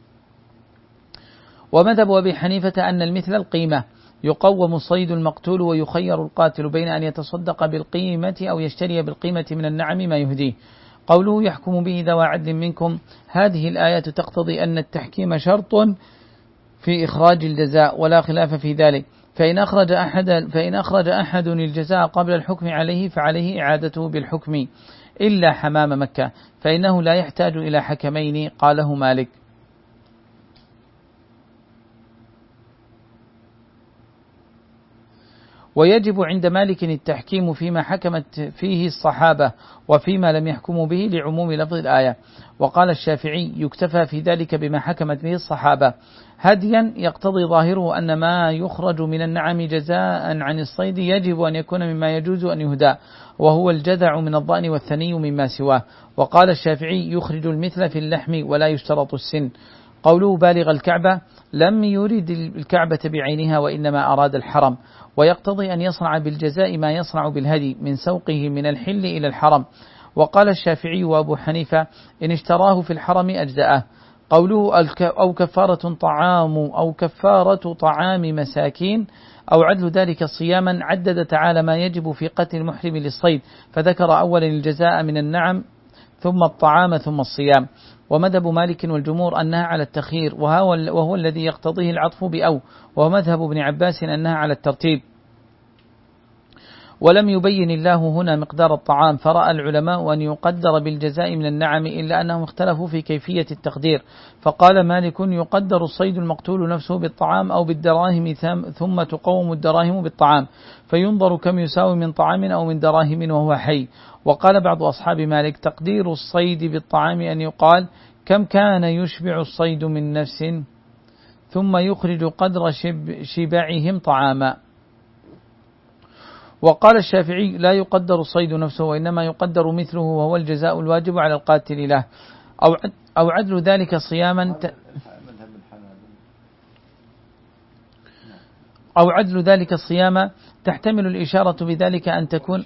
ومذهب أبي حنيفة أن المثل القيمة، يقوم الصيد المقتول ويخير القاتل بين أن يتصدق بالقيمة أو يشتري بالقيمة من النعم ما يهديه. قوله يحكم به ذوى عدل منكم، هذه الآية تقتضي أن التحكيم شرط في إخراج الجزاء ولا خلاف في ذلك، فإن أخرج أحد, فإن أخرج أحد الجزاء قبل الحكم عليه فعليه إعادته بالحكم، إلا حمام مكة فإنه لا يحتاج إلى حكمين، قاله مالك. ويجب عند مالك التحكيم فيما حكمت فيه الصحابة وفيما لم يحكموا به لعموم لفظ الآية. وقال الشافعي يكتفى في ذلك بما حكمت به الصحابة، هديا يقتضي ظاهره أن ما يخرج من النعم جزاء عن الصيد يجب أن يكون مما يجوز أن يهدى، وهو الجذع من الضأن والثني مما سواه. وقال الشافعي يخرج المثل في اللحم ولا يشترط السن. قوله بالغ الكعبة لم يرد الكعبة بعينها وإنما أراد الحرم، ويقتضي أن يصنع بالجزاء ما يصنع بالهدي من سوقه من الحل إلى الحرم. وقال الشافعي وأبو حنيفة إن اشتراه في الحرم أجزأه. قوله أو كفارة طعام أو كفارة طعام مساكين أو عدل ذلك صياما، عدد تعالى ما يجب في قتل المحرم للصيد، فذكر أولا الجزاء من النعم ثم الطعام ثم الصيام. ومذهب مالك والجمهور أنها على التخيير، وهو, وهو الذي يقتضيه العطف بأو، ومذهب ابن عباس أنها على الترتيب. ولم يبين الله هنا مقدار الطعام، فرأى العلماء أن يقدر بالجزاء من النعم، إلا أنهم اختلفوا في كيفية التقدير، فقال مالك يقدر الصيد المقتول نفسه بالطعام أو بالدراهم ثم تقوم الدراهم بالطعام، فينظر كم يساوي من طعام أو من دراهم وهو حي. وقال بعض أصحاب مالك تقدير الصيد بالطعام أن يقال كم كان يشبع الصيد من نفس ثم يخرج قدر شب شبعهم طعاما. وقال الشافعي لا يقدر الصيد نفسه وإنما يقدر مثله، وهو الجزاء الواجب على القاتل له، أو أو عدل ذلك صياما ت... أو عدل ذلك صياما تحتمل الإشارة بذلك أن تكون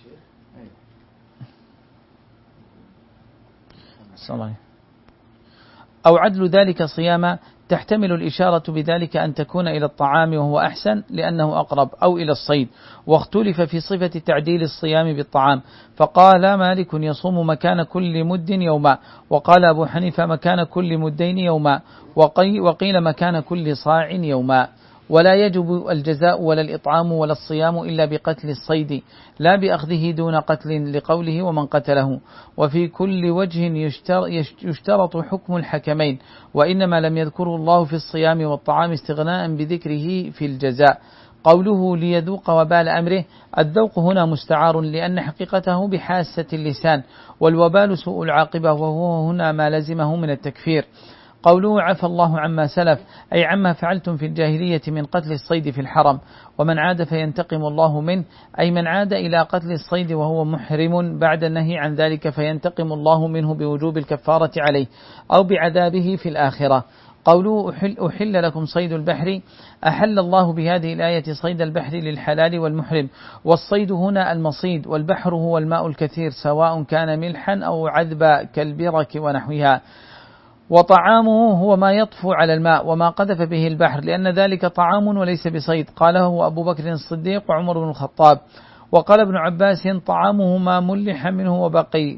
أو عدل ذلك صياما تحتمل الإشارة بذلك أن تكون إلى الطعام وهو أحسن لأنه أقرب، أو إلى الصيد. واختلف في صفة تعديل الصيام بالطعام، فقال مالك يصوم مكان كل مد يوما، وقال أبو حنيفة مكان كل مدين يوما، وقيل مكان كل صاع يوما. ولا يجب الجزاء ولا الإطعام ولا الصيام إلا بقتل الصيد لا بأخذه دون قتل لقوله ومن قتله. وفي كل وجه يشترط حكم الحكمين، وإنما لم يذكره الله في الصيام والطعام استغناء بذكره في الجزاء. قوله ليذوق وبال أمره، الذوق هنا مستعار لأن حقيقته بحاسة اللسان، والوبال سوء العاقبة وهو هنا ما لزمه من التكفير. قوله عفى الله عما سلف، أي عما فعلتم في الجاهلية من قتل الصيد في الحرم، ومن عاد فينتقم الله منه، أي من عاد إلى قتل الصيد وهو محرم بعد النهي عن ذلك فينتقم الله منه بوجوب الكفارة عليه أو بعذابه في الآخرة. قوله أحل, أحل لكم صيد البحر، أحل الله بهذه الآية صيد البحر للحلال والمحرم، والصيد هنا المصيد، والبحر هو الماء الكثير سواء كان ملحا أو عذبا كالبرك ونحوها. وطعامه هو ما يطفو على الماء وما قذف به البحر، لأن ذلك طعام وليس بصيد، قاله أبو بكر الصديق وعمر بن الخطاب. وقال ابن عباس طعامه ما ملح منه وبقي.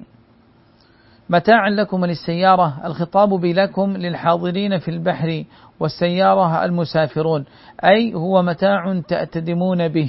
متاعا لكم للسيارة، الخطاب بلكم للحاضرين في البحر، والسيارة المسافرون، أي هو متاع تأتدمون به.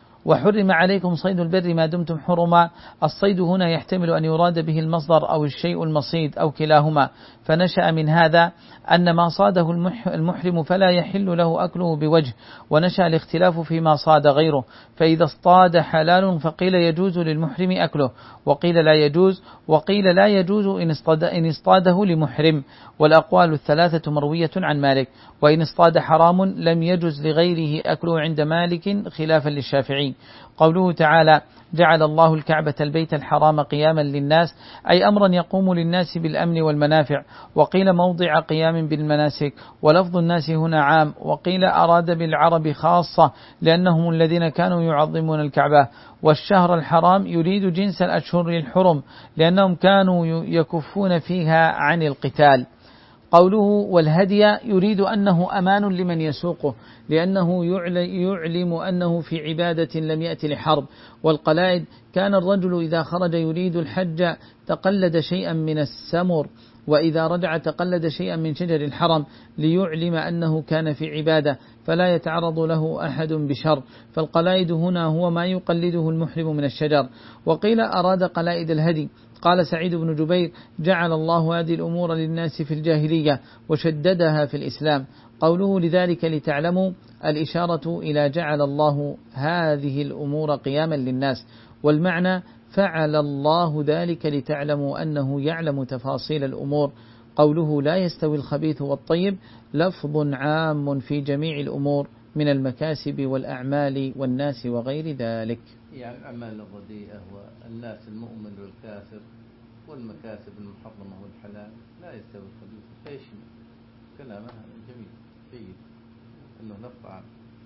وحرم عليكم صيد البر ما دمتم حرما، الصيد هنا يحتمل أن يراد به المصدر أو الشيء المصيد أو كلاهما، فنشأ من هذا أن ما صاده المحرم فلا يحل له أكله بوجه، ونشأ الاختلاف فيما صاد غيره، فإذا اصطاد حلال فقيل يجوز للمحرم أكله، وقيل لا يجوز، وقيل لا يجوز إن اصطاده لمحرم، والأقوال الثلاثة مروية عن مالك. وإن اصطاد حرام لم يجوز لغيره أكله عند مالك خلافا للشافعي. قوله تعالى جعل الله الكعبة البيت الحرام قياما للناس، أي أمرا يقوم للناس بالأمن والمنافع، وقيل موضع قيام بالمناسك، ولفظ الناس هنا عام، وقيل أراد بالعرب خاصة لأنهم الذين كانوا يعظمون الكعبة. والشهر الحرام يريد جنس الأشهر الحرم لأنهم كانوا يكفون فيها عن القتال. قوله والهدي يريد أنه أمان لمن يسوقه لأنه يعلم أنه في عبادة لم يأتي لحرب. والقلائد كان الرجل إذا خرج يريد الحج تقلد شيئا من السمر، وإذا رجع تقلد شيئا من شجر الحرم ليعلم أنه كان في عبادة فلا يتعرض له أحد بشر. فالقلائد هنا هو ما يقلده المحرم من الشجر. وقيل أراد قلائد الهدي. قال سعيد بن جبير جعل الله هذه الأمور للناس في الجاهلية وشددها في الإسلام. قوله لذلك لتعلموا الإشارة إلى جعل الله هذه الأمور قياما للناس، والمعنى فعل الله ذلك لتعلموا أنه يعلم تفاصيل الأمور. قوله لا يستوي الخبيث والطيب لفظ عام في جميع الأمور من المكاسب والأعمال والناس وغير ذلك. يعني الأعمال الرديئة والناس المؤمن والكافر والمكاسب المحرمة والحلال لا يستوي الخبيث، فيشمل كلامه جميل جيد أنه نفع.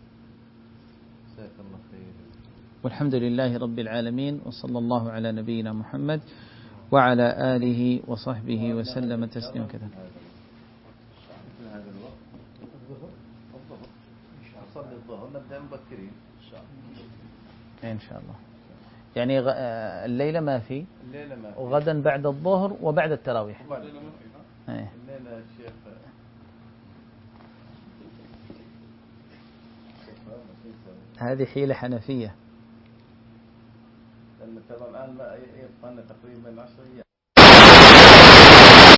جزاك الله خير. والحمد لله رب العالمين، وصلى الله على نبينا محمد وعلى آله وصحبه وسلم تسليما كثيرا. هذا الوقت الظهر الظهر نصلي الظهر نبدأ مبكرين إن شاء الله. يعني الليلة ما في، الليلة ما في، وغدا بعد الظهر وبعد التراويح. الليلة ما في. ايه. الليلة الشيخ هذه حيلة حنفية. لأن ترى الآن ما يبقى لنا تقريبا عشر أيام.